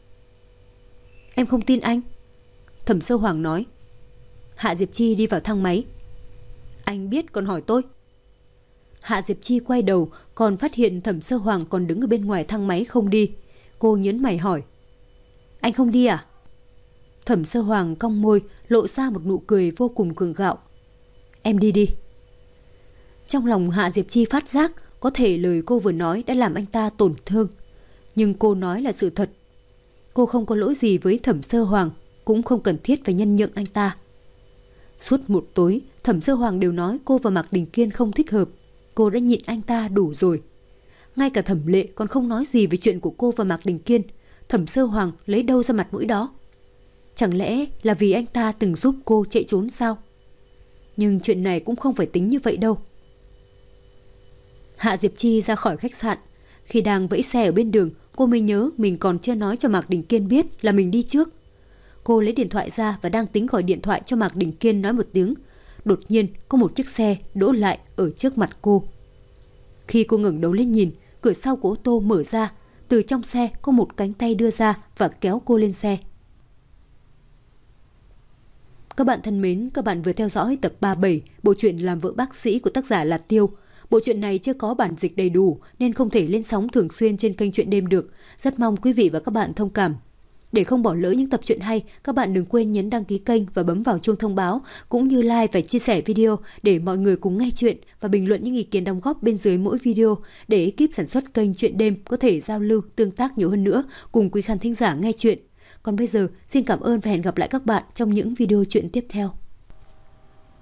Em không tin anh. Thẩm Sơ Hoàng nói. Hạ Diệp Chi đi vào thang máy. Anh biết còn hỏi tôi. Hạ Diệp Chi quay đầu, còn phát hiện Thẩm Sơ Hoàng còn đứng ở bên ngoài thang máy không đi. Cô nhớn mày hỏi. Anh không đi à? Thẩm Sơ Hoàng cong môi, lộ ra một nụ cười vô cùng gượng gạo. Em đi đi. Trong lòng Hạ Diệp Chi phát giác có thể lời cô vừa nói đã làm anh ta tổn thương. Nhưng cô nói là sự thật. Cô không có lỗi gì với Thẩm Sơ Hoàng, cũng không cần thiết phải nhân nhượng anh ta. Suốt một tối, Thẩm Sơ Hoàng đều nói cô và Mạc Đình Kiên không thích hợp. Cô đã nhịn anh ta đủ rồi. Ngay cả Thẩm Lệ còn không nói gì về chuyện của cô và Mạc Đình Kiên. Thẩm Sơ Hoàng lấy đâu ra mặt mũi đó? Chẳng lẽ là vì anh ta từng giúp cô chạy trốn sao? Nhưng chuyện này cũng không phải tính như vậy đâu. Hạ Diệp Chi ra khỏi khách sạn. Khi đang vẫy xe ở bên đường, cô mới nhớ mình còn chưa nói cho Mạc Đình Kiên biết là mình đi trước. Cô lấy điện thoại ra và đang tính gọi điện thoại cho Mạc Đình Kiên nói một tiếng. Đột nhiên có một chiếc xe đỗ lại ở trước mặt cô. Khi cô ngẩng đầu lên nhìn, cửa sau của ô tô mở ra. Từ trong xe có một cánh tay đưa ra và kéo cô lên xe. Các bạn thân mến, các bạn vừa theo dõi tập ba mươi bảy bộ truyện Làm Vợ Bác Sĩ của tác giả là Tiêu. Bộ truyện này chưa có bản dịch đầy đủ nên không thể lên sóng thường xuyên trên kênh Truyện Đêm được. Rất mong quý vị và các bạn thông cảm. Để không bỏ lỡ những tập truyện hay, các bạn đừng quên nhấn đăng ký kênh và bấm vào chuông thông báo, cũng như like và chia sẻ video để mọi người cùng nghe chuyện và bình luận những ý kiến đóng góp bên dưới mỗi video để ekip sản xuất kênh Truyện Đêm có thể giao lưu, tương tác nhiều hơn nữa cùng quý khán thính giả nghe chuyện. Còn bây giờ, xin cảm ơn và hẹn gặp lại các bạn trong những video truyện tiếp theo.